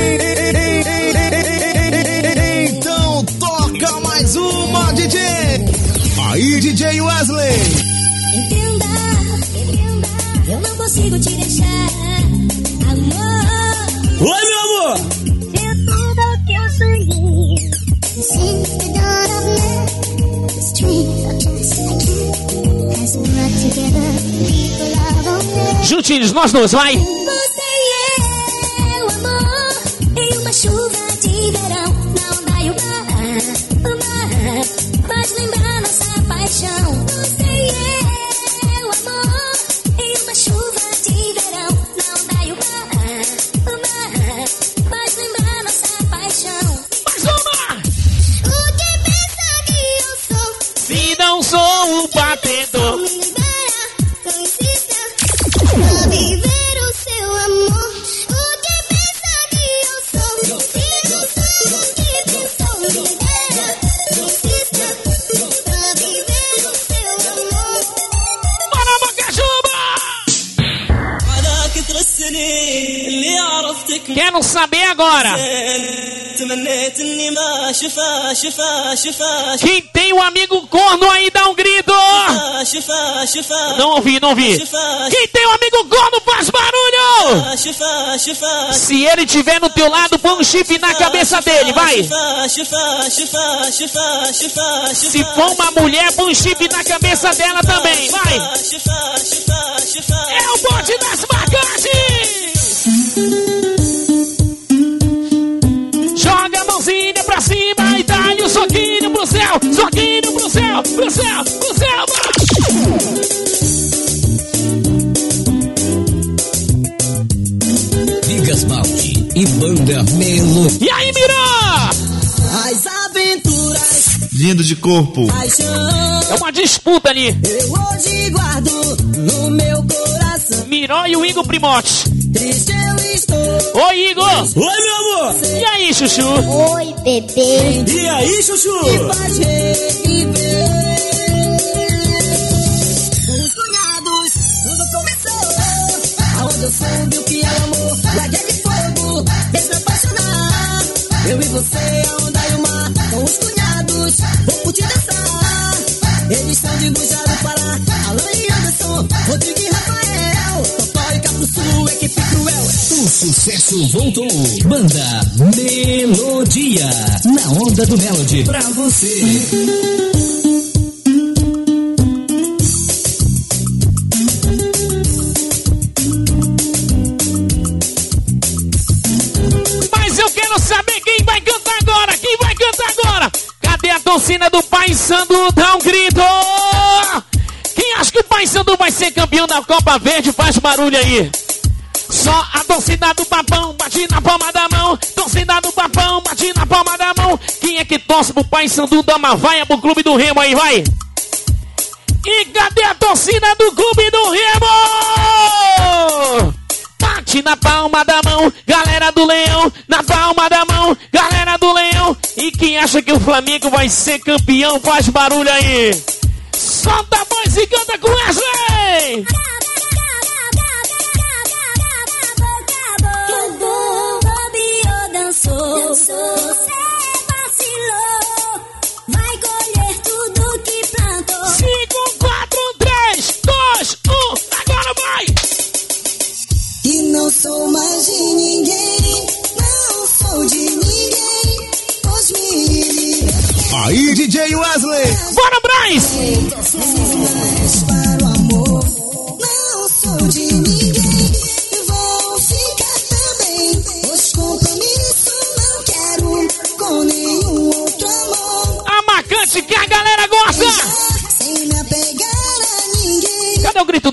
Então toca mais uma, DJ! Aí, DJ Wesley! Entenda, eu não consigo te deixar, amor. Oi, meu amor! É tudo que eu sonhei. Since the dawn of man, the strength of just I can has brought together people love on me. Juntinhos, nós dois, vai! Você e eu, amor, em uma chuva de verão, na onda e o mar pode lembrar nossa paixão. Você e eu, amor, em uma chuva de verão, na onda e o mar pode lembrar nossa paixão. Mais uma! O que pensa que eu sou? Se não sou um batedor. Me libera, não insista pra viver o seu amor. O que pensa que eu sou? Se não sou o que pensou, me libera, não insista pra viver o seu amor. Bora, Bocajuba! Quero saber agora. Quem tem um amigo corno aí, dá um grito. Não ouvi, não ouvi. Quem tem um amigo corno, faz barulho. Se ele tiver no teu lado, põe um chifre na cabeça dele, vai. Se for uma mulher, põe um chifre na cabeça dela também, vai. É o bote das marcantes. Joga a mãozinha pra cima e dá-lhe um soquinho pro céu. Soquinho pro céu, pro céu, pro céu. Vigas Malte e Banda Melo. E aí, Miró? As aventuras, Lindo de corpo. paixão, É uma disputa ali. eu hoje guardo no meu coração. Miró e o Igor Primote. Triste eu estou. Oi, Igor. Oi, meu amor! E aí, Chuchu? Oi, bebê. E aí, Chuchu? Me faz reviver. Os cunhados, tudo começou. Aonde eu soube o que é o amor. Guarda de fogo, deixa me apaixonar. Eu e você, a onda e o mar. Com os cunhados, vou curtir dançar. Eles são de Bujá do Pará. Alan e Anderson, Rodrigo e Rafael. Totó e Capuçu, equipe cruel. O sucesso voltou. Banda Melodia. Na onda do Melody. Pra você. Mas eu quero saber quem vai cantar agora. Quem vai cantar agora? Cadê a torcida do Paysandu? Dá um grito. Quem acha que o Paysandu vai ser campeão da Copa Verde? Faz barulho aí. Só a torcida do Papão bate na palma da mão. Torcida do Papão bate na palma da mão. Quem é que torce pro Paysandu? Dá uma vaia pro Clube do Remo aí, vai. E cadê a torcida do Clube do Remo? Bate na palma da mão, galera do Leão. Na palma da mão, galera do Leão. E quem acha que o Flamengo vai ser campeão? Faz barulho aí. Solta a voz e canta com Wesley. Você vacilou, vai colher tudo que plantou. 5, 4, 3, 2, 1, agora vai! E não sou mais de ninguém, não sou de ninguém, pois me livre. Aí, DJ Wesley. Bora, Braz!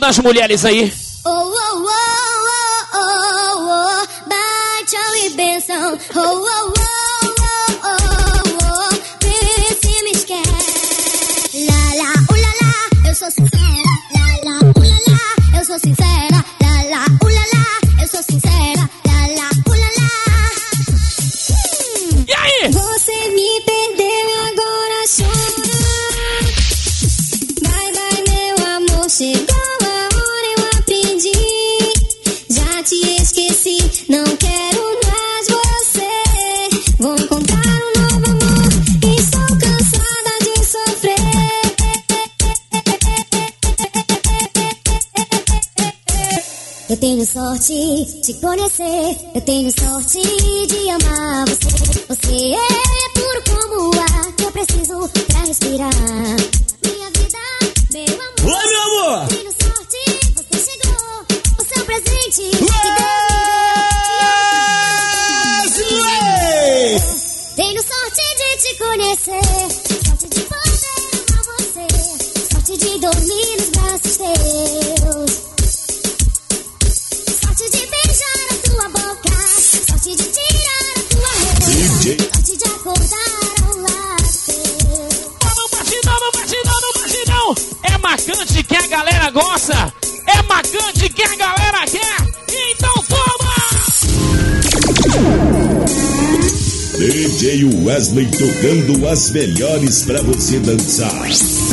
das mulheres aí. Oh, oh, oh, oh, oh, oh, bate e benção. Oh, oh, oh, oh, oh, oh, vê se me esquece. La, la, ulala, eu sou sincera. La, la, ulala, eu sou sincera. La, la, ulala, eu sou sincera. La, la, ulala. E aí? Você me perdeu e agora chora. Vai, vai, meu amor, chegou a hora, eu aprendi. Já te esqueci, não quero mais você. Vou encontrar um novo amor, estou cansada de sofrer. Eu tenho sorte de conhecer, eu tenho sorte de amar você. Você é puro como o ar que eu preciso pra respirar. Minha vida, meu amor. Oi, meu amor! Tenho sorte, você chegou, o seu presente que Deus me deu. Tenho sorte de te conhecer, sorte de poder amar você, sorte de dormir nos braços teus. Sorte de beijar a tua boca, sorte de tirar a tua roupa, sorte de acordar ao lado teu. No batidão. É marcante que a galera gosta. É marcante que a galera quer. Então toma! DJ Wesley tocando as melhores pra você dançar.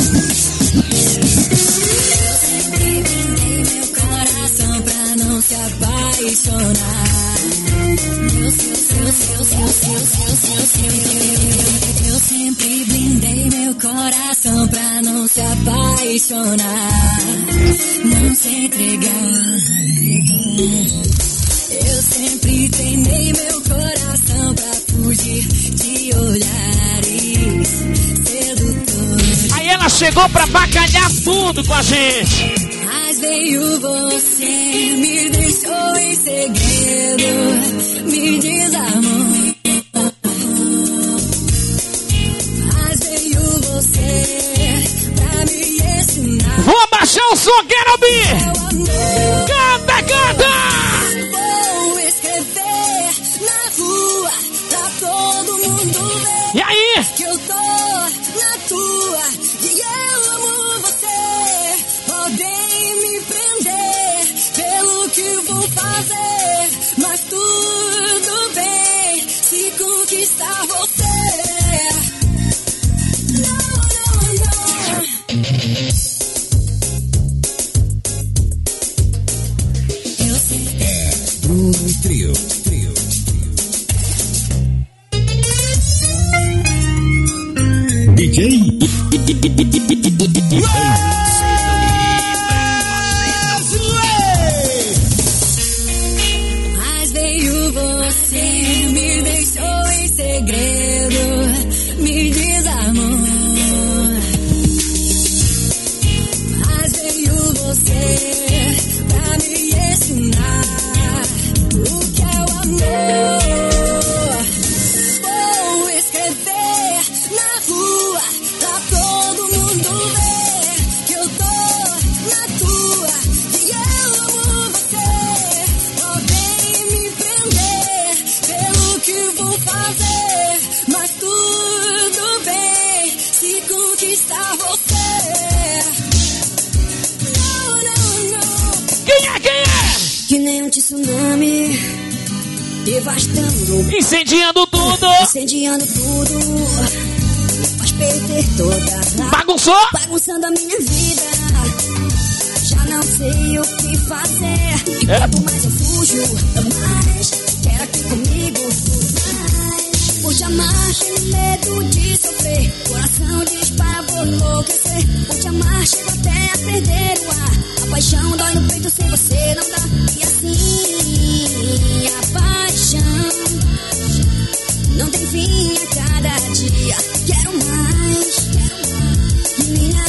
Se apaixonar. Eu sempre blindei meu coração pra não se apaixonar, não se entregar. Eu sempre treinei meu coração pra fugir de olhares sedutores. Aí ela chegou pra bacalhar tudo com a gente. Mas veio você, me deixou em segredo, me desarmou. Mas veio você pra me ensinar. Vou abaixar o som, quero ouvir! Canta, canta! Vou escrever na rua pra todo mundo ver. E aí? Que eu tô na tua e eu amo você. Podem me prender pelo que vou fazer, mas tudo bem se conquistar você. Eu sei. Bruno Trio. DJ Mas veio você, me deixou em segredo, me desarmou. Mas veio você pra me ensinar o que é o amor. Vou escrever na rua pra todo mundo ver que eu tô na tua e eu amo você. Podem me prender pelo que vou fazer, mas tudo bem se conquistar você. Não, não, não. Quem é? Que nem um tsunami devastando, Incendiando tudo! incendiando tudo. Faz perder toda a Bagunçou? bagunçando a minha vida. Já não sei o que fazer. Quanto mais eu fujo, mais quero aqui comigo. Mais por te amar, tenho medo de sofrer. Coração dispara, vou enlouquecer. Por te amar, chego até a perder o ar. A paixão dói no peito, sem você não dá. E assim, a paixão não tem fim a cada dia. Quero mais, minha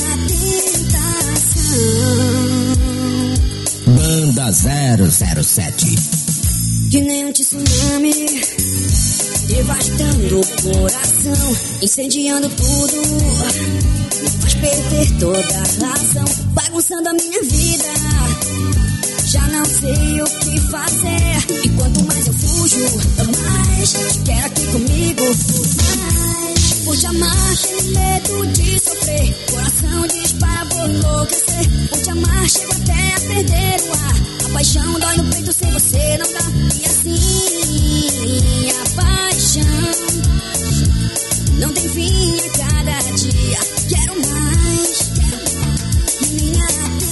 tentação. Banda 007. Que nem um tsunami devastando o coração, incendiando tudo, me faz perder toda a razão, bagunçando a minha vida. Já não sei o que fazer, e quanto mais eu fujo, mais quero aqui comigo. Mas por te amar tenho medo de sofrer, coração dispara por enlouquecer. Por te amar chego até a perder o ar, a paixão dói no peito sem você não dá. E assim a paixão não tem fim a cada dia. Quero mais, minha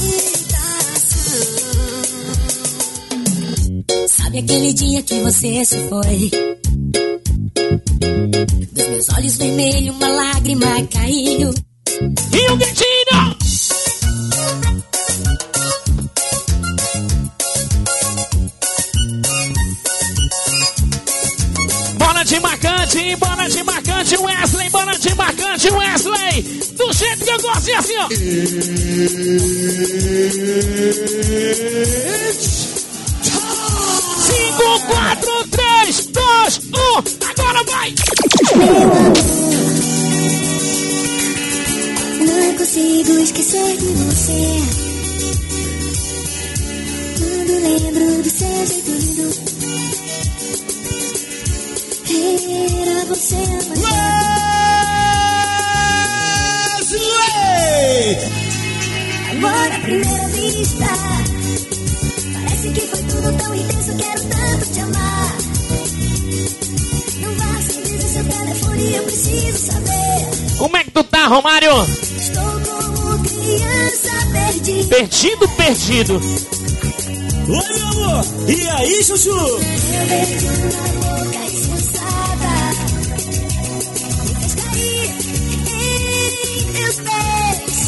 tentação. Sabe aquele dia que você se foi? Dos meus olhos vermelhos uma lágrima caiu. E o Guetinho! Bora de marcante, Wesley, bora de marcante, Wesley! Do jeito que eu gosto, e assim, ó! 5, 4, 3, 2, 1, agora vai! Não consigo esquecer de você. Quando lembro do seu jeito lindo, era você amor à primeira vista. Parece que foi tudo tão intenso, quero tanto te amar. Não vá sem dizer seu telefone, eu preciso saber. Como é que tu tá, Romário? Estou como criança perdida. Perdido. Oi, meu amor! E aí, Chuchu? Eu beijo na boca expulsada, me fez cair em teus pés.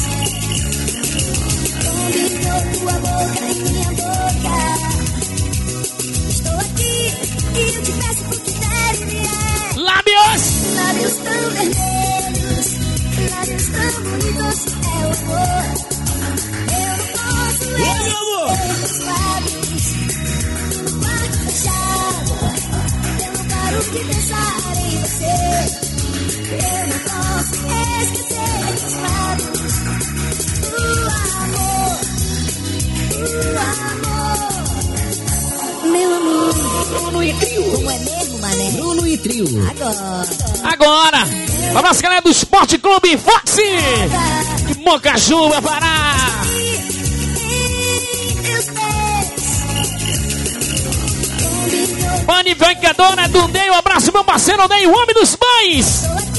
Combinou tua boca em minha boca. Estou aqui e eu te peço por critério. Lábios tão vermelhos, lábios tão bonitos, é o amor. Eu não posso ver teus lábios no quarto fechado. Eu não paro de pensar em você. Eu não posso esquecer teus lábios. Meu amor. Bruno e Trio. Como é mesmo, mané? Bruno e Trio. Agora, a nossa galera do Esporte Clube Foxy de Mocajuba, Pará. Panificadora do Ney, um abraço meu parceiro Ney, o homem dos pães.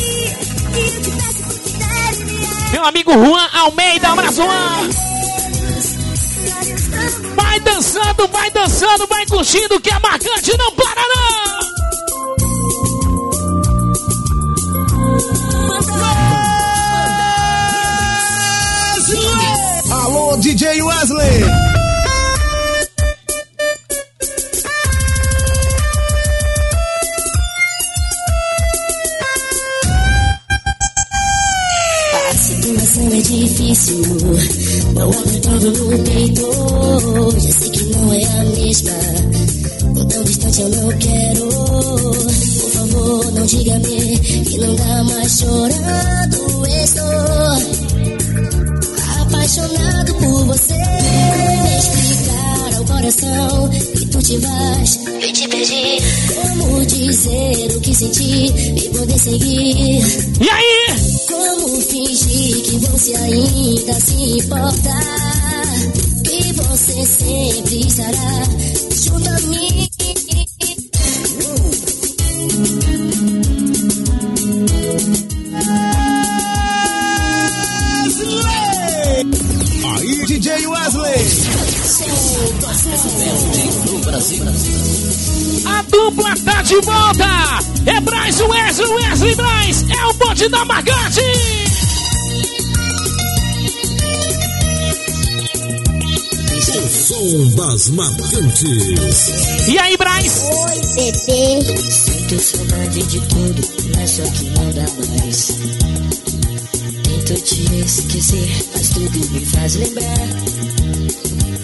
Meu amigo Juan Almeida, um abraço Juan. Vai dançando, vai curtindo, que é marcante, não para não. Alô, DJ Wesley! A situação é difícil, não aguentando no peito. Já sei que não é a mesma, tão distante eu não quero. Por favor, não diga-me que não dá mais chorando. Estou apaixonado por você. Me explicar ao coração que tu te vais e te perdi. Como dizer o que senti e poder seguir? E aí? Como fingir que você ainda se importa? Que você sempre estará junto a mim. Aí, DJ Wesley! A dupla tá de volta! É Braz, Wesley Braz! É o bonde da Marcante! O som das Marcantes. E aí, Braz? Oi, bebê. Sinto saudade de tudo, mas só que não dá mais. Tento te esquecer, mas tudo me faz lembrar.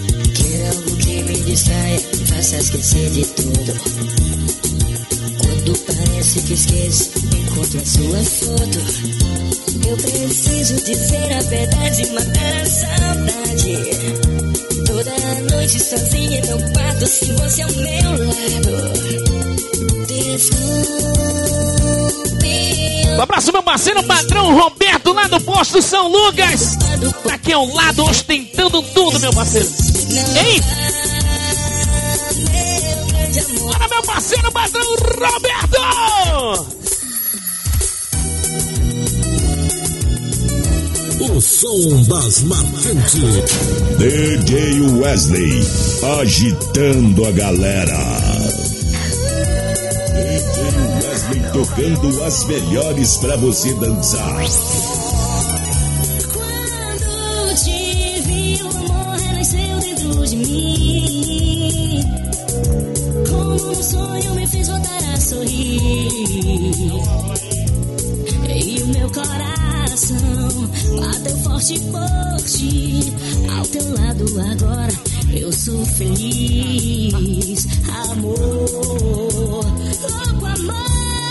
Quero algo que me distraia, me faça esquecer de tudo. Quando Tudo parece que esqueço, encontro a sua foto. Eu preciso dizer a verdade e matar a saudade. Toda noite sozinha em meu quarto, sem você ao meu lado. Um abraço, meu parceiro patrão Roberto, lá do posto São Lucas. Tá aqui ao lado, ostentando tudo, meu parceiro. Ei! Bora, meu parceiro patrão Roberto! O som das marcantes. DJ Wesley, agitando a galera. DJ Wesley tocando as melhores pra você dançar. Quando te vi, o amor renasceu dentro de mim. Como um sonho me fez voltar a sorrir. E o meu coração bateu forte por ti. Ao teu lado agora eu sou feliz. Amor, louco amor.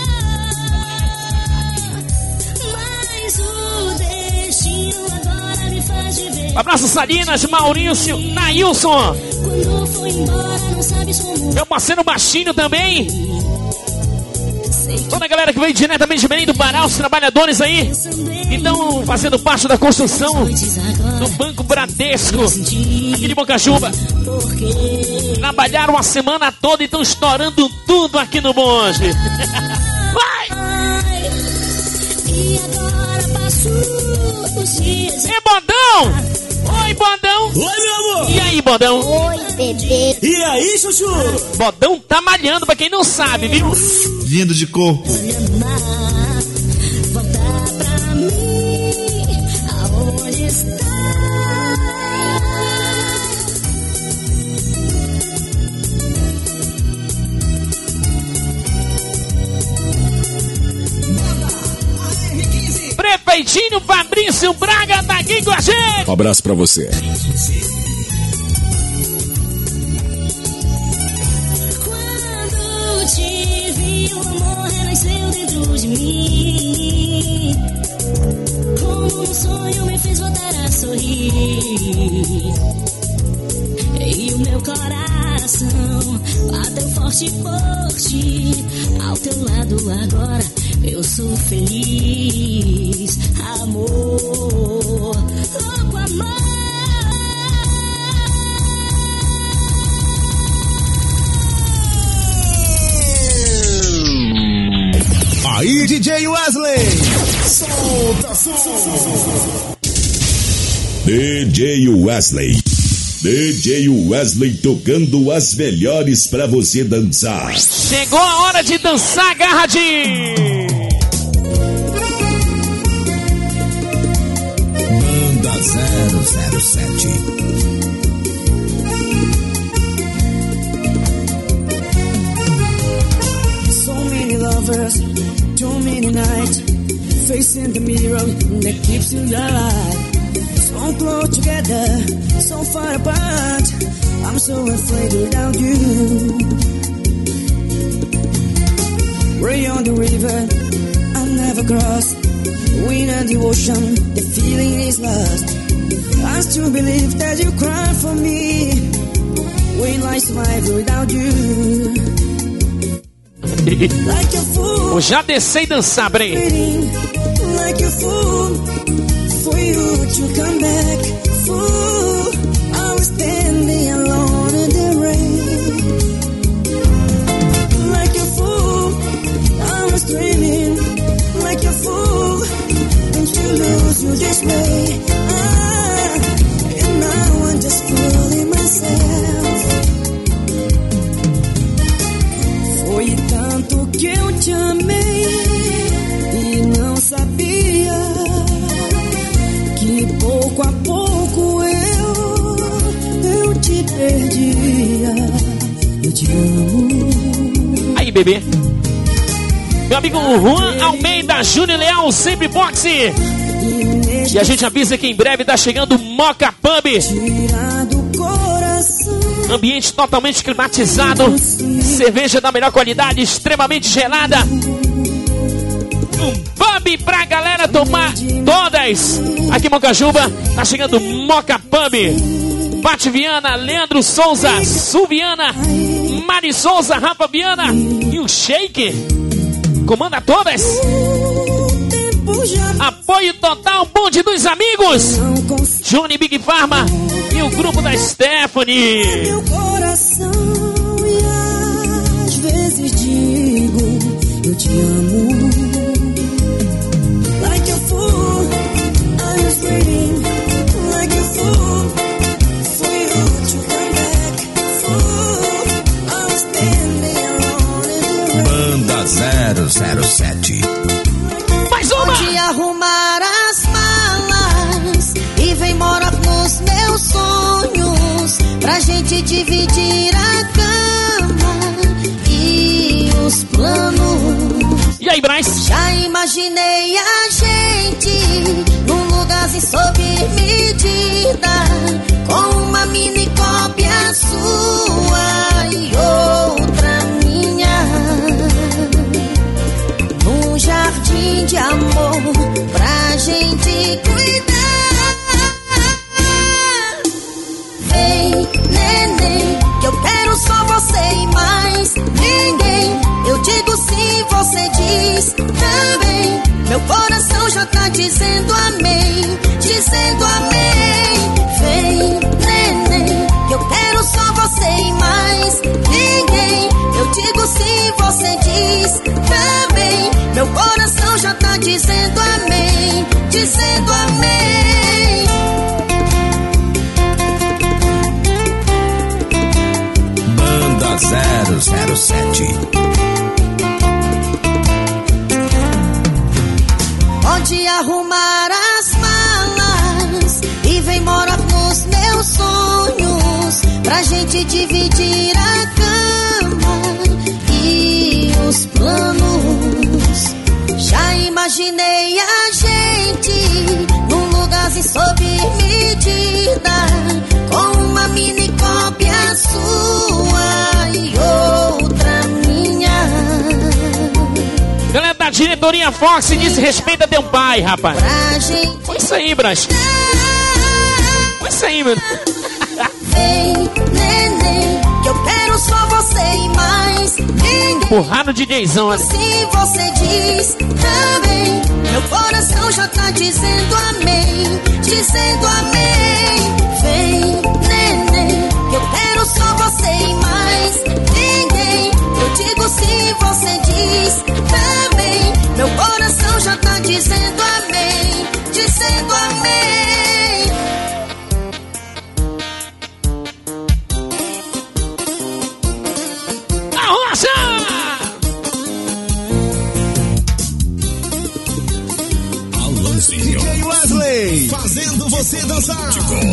Mas o destino agora me faz viver. Abraço Salinas, Maurício, Nailson. Quando foi embora não sabes como. Meu parceiro Baixinho também. Toda a galera que veio diretamente de Belém do Pará, os trabalhadores aí, que estão fazendo parte da construção do Banco Bradesco, aqui de Bocajuba. Trabalharam a semana toda e estão estourando tudo aqui no bonde. Vai! E agora passo os dias. E Bodão! Oi, Bodão! Oi, meu amor! E aí, Bodão? Oi, bebê. E aí, Chuchu? Bodão tá malhando, pra quem não sabe, viu? Lindo de corpo. Voltar pra mim, aonde está? Prefeitinho Fabrício Braga tá aqui com a gente. Um abraço pra você. Quando te vi, o amor renasceu dentro de mim. Como um sonho me fez voltar a sorrir. E o meu coração bateu forte por ti. Ao teu lado agora eu sou feliz. Amor, louco amor. Aí, DJ Wesley. Solta som. DJ Wesley. DJ Wesley tocando as melhores pra você dançar. Chegou a hora de dançar agarradinho. Banda 007. So many lovers, too many nights, facing the mirror that keeps you alive. So close together, so far apart. I'm so afraid without you. Way on the river, I never cross. Wind and the ocean, the feeling is lost. I still believe that you cry for me. When life's life without you. Like a fool. Eu já desci dançar, Brei. Like a fool. For you to come back, fool. I was standing alone in the rain. Like a fool, I was dreaming. Like a fool, and to lose you this way. And now I'm just fooling myself. Foi tanto que eu te amei e não sabia que pouco a pouco eu te perdia. Eu te amo. Aí, bebê. Meu amigo Juan Almeida, Júnior Leal, sempre boxe. E a gente avisa que em breve tá chegando o Moca Pub. Tira do coração. Ambiente totalmente climatizado. Cerveja da melhor qualidade, extremamente gelada. Um pub pra galera tomar todas. Aqui em Mocajuba, tá chegando Moca Pub. Pati Viana, Leandro Souza, Suviana, Mari Souza, Rafa Viana e o Shake. Comanda todas. Apoio total, bonde dos amigos. Johnny Big Pharma e o grupo da Stephanie. Meu coração e às vezes digo eu te amo. Like a fool, I was waiting. Like a fool, for you to come back. Fool, I was standing alone in the Banda 007. Mais uma! Pode arrumar as malas e vem morar nos meus sonhos, pra gente dividir a cama e os planos. E aí, Braz? Já imaginei a gente num lugarzinho sob medida, com uma mini cópia sua e outra minha, num jardim de amor pra gente cuidar. Vem, neném, que eu quero só você e mais ninguém. Eu digo sim, você diz também. Meu coração já tá dizendo amém, dizendo amém. Vem, neném, que eu quero só você e mais ninguém. Eu digo sim, você diz também. Meu coração já tá dizendo amém, dizendo amém. Banda 007. Pode arrumar as malas e vem morar nos meus sonhos, pra gente dividir a cama e os planos. Já imaginei a gente num lugarzinho sob medida, com uma mini cópia sua e outra minha. Galera da diretoria Fox diz respeita teu pai, rapaz. Foi isso aí, Braz. Foi isso aí, mano. Vem, neném, que eu quero só você e mais ninguém. Porra no DJzão, olha. Se você diz também, meu coração já tá dizendo amém, dizendo amém. Vem, neném, que eu quero só você e mais ninguém. Eu digo sim, você diz também. Meu coração já tá dizendo amém, dizendo amém. Arrocha! DJ Wesley, fazendo você dançar.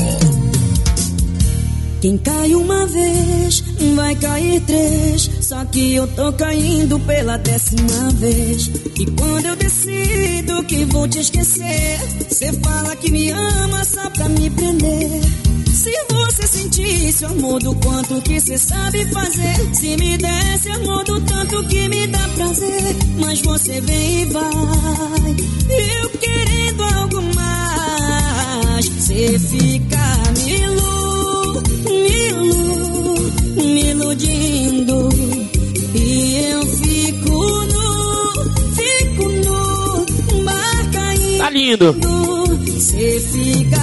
Quem cai uma vez, vai cair 3. Só que eu tô caindo pela 10ª vez. E quando eu decido que vou te esquecer, cê fala que me ama só pra me prender. Se você sentisse o amor do quanto que cê sabe fazer, se me desse amor do tanto que me dá prazer. Mas você vem e vai, eu querendo algo mais. Cê fica me iludindo, e eu fico no mar caindo. Tá lindo. Cê fica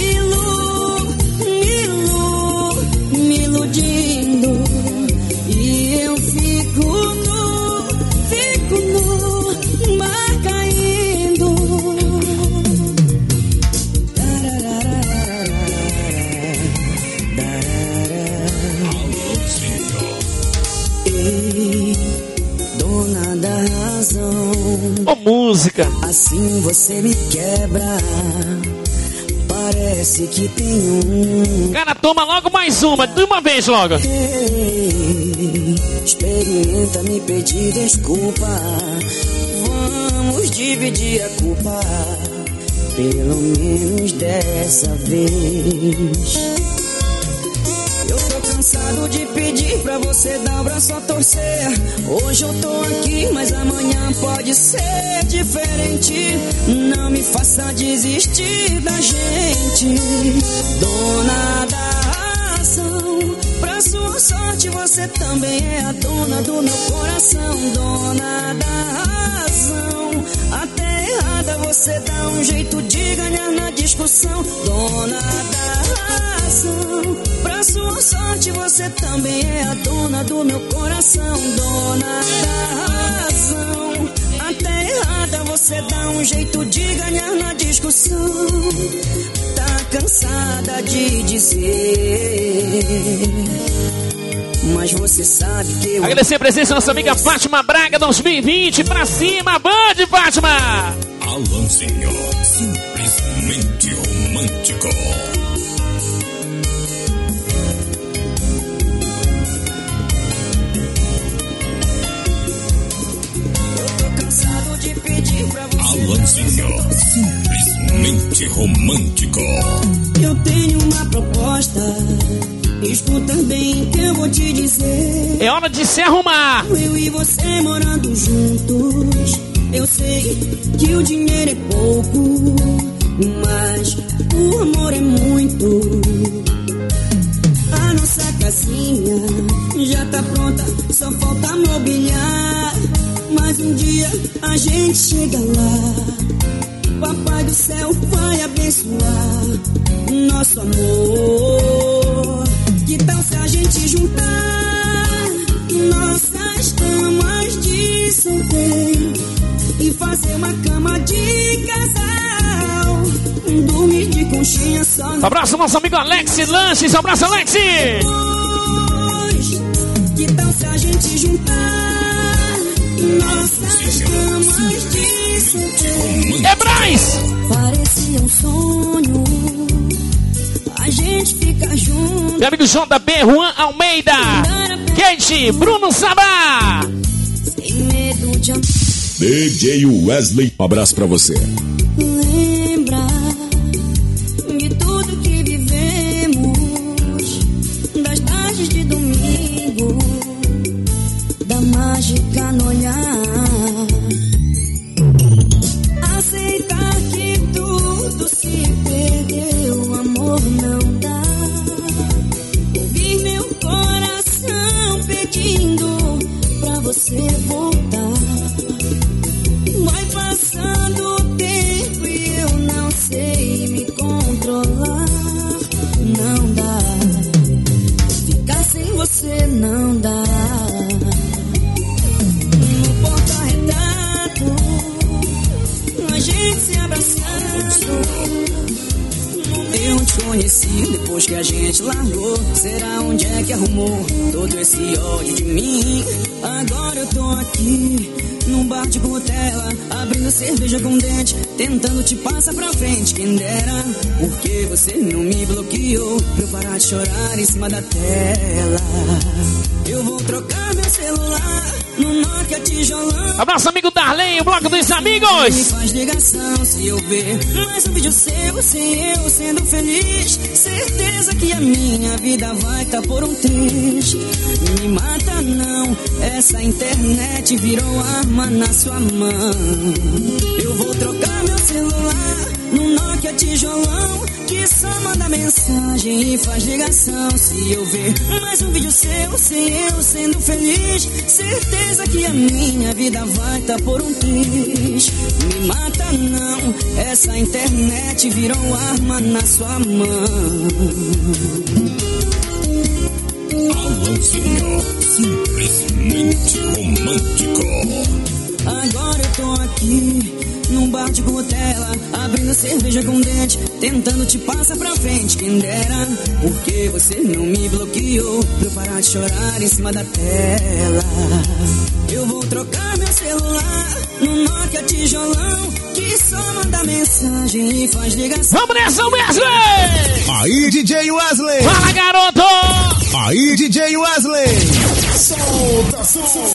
me iludindo, e eu fico no mar caindo. Ei, dona da razão, Ô, música. assim você me quebra. Parece que tem Cara, toma logo mais uma, de uma vez logo. Ei, experimenta me pedir desculpa. Vamos dividir a culpa, pelo menos dessa vez. Eu tô cansado cansado de pedir pra você dar o braço a torcer. Hoje eu tô aqui, mas amanhã pode ser diferente. Não me faça desistir da gente, dona da razão. Pra sua sorte você também é a dona do meu coração, dona da razão. Até errada você dá um jeito de ganhar na discussão, dona da razão. Pra sua sorte você também é a dona do meu coração, dona da razão. Até errada você dá um jeito de ganhar na discussão. Tá cansada de dizer, mas você sabe que eu... Agradecer a presença da nossa amiga Fátima Braga 2020. Pra cima, Band, Fátima! Alanzinho, simplesmente romântico. De pedir pra você. Alanzinho, simplesmente romântico. Eu tenho uma proposta, escuta bem que eu vou te dizer. É hora de se arrumar. Eu e você morando juntos, eu sei que o dinheiro é pouco, mas o amor é muito. A nossa casinha já tá pronta, só falta mobiliar. Mas um dia a gente chega lá, Papai do céu vai abençoar nosso amor. Que tal se a gente juntar nossas camas de solteiro e fazer uma cama de casal, dormir de conchinha só. Abraço nosso amigo Alex Lanches, abraço Alex. Que tal se a gente juntar nossas camas de solteiro? É Braz! Parecia um sonho, a gente fica junto. Meu amigo JB, Juan Almeida, Kate, Bruno Sabá, sem medo de amar. DJ Wesley, um abraço pra você. Lembra de tudo que vivemos, das tardes de domingo, da mágica no olhar. Aceitar que tudo se perdeu, amor não dá. Ouvir meu coração pedindo pra você voltar. Vai passando o tempo e eu não sei me controlar. Não dá, ficar sem você não dá. No porta-retrato, a gente se abraçando. Eu te conheci depois que a gente largou. Será onde é que arrumou todo esse ódio de mim? Agora eu tô aqui num bar de botella, abrindo cerveja com dente, tentando te passar pra frente. Quem dera, porque você não me bloqueou pra eu parar de chorar em cima da tela. Eu vou trocar meu celular no Nokia tijolão. Abraço amigo Darley, o bloco dos amigos. Me faz ligação se eu ver mais um vídeo seu sem eu sendo feliz. Certeza que a minha vida vai tá por um triz. Me mata não, essa internet virou arma na sua mão. Eu vou trocar meu celular no Nokia tijolão, que só manda mensagem e faz ligação se eu ver mais um vídeo seu sem eu sendo feliz. Certeza que a minha vida vai tá por um triz. Me mata não, essa internet virou arma na sua mão. Alanzinho, simplesmente romântico. Agora eu tô aqui num bar de botella, abrindo cerveja com dente, tentando te passar pra frente. Quem dera, porque você não me bloqueou pra eu parar de chorar em cima da tela. Eu vou trocar meu celular no Nokia tijolão, que só manda mensagem e faz ligação. Vamos nessa, Wesley! Aí, DJ Wesley! Fala, garoto! Aí, DJ Wesley! Solta som!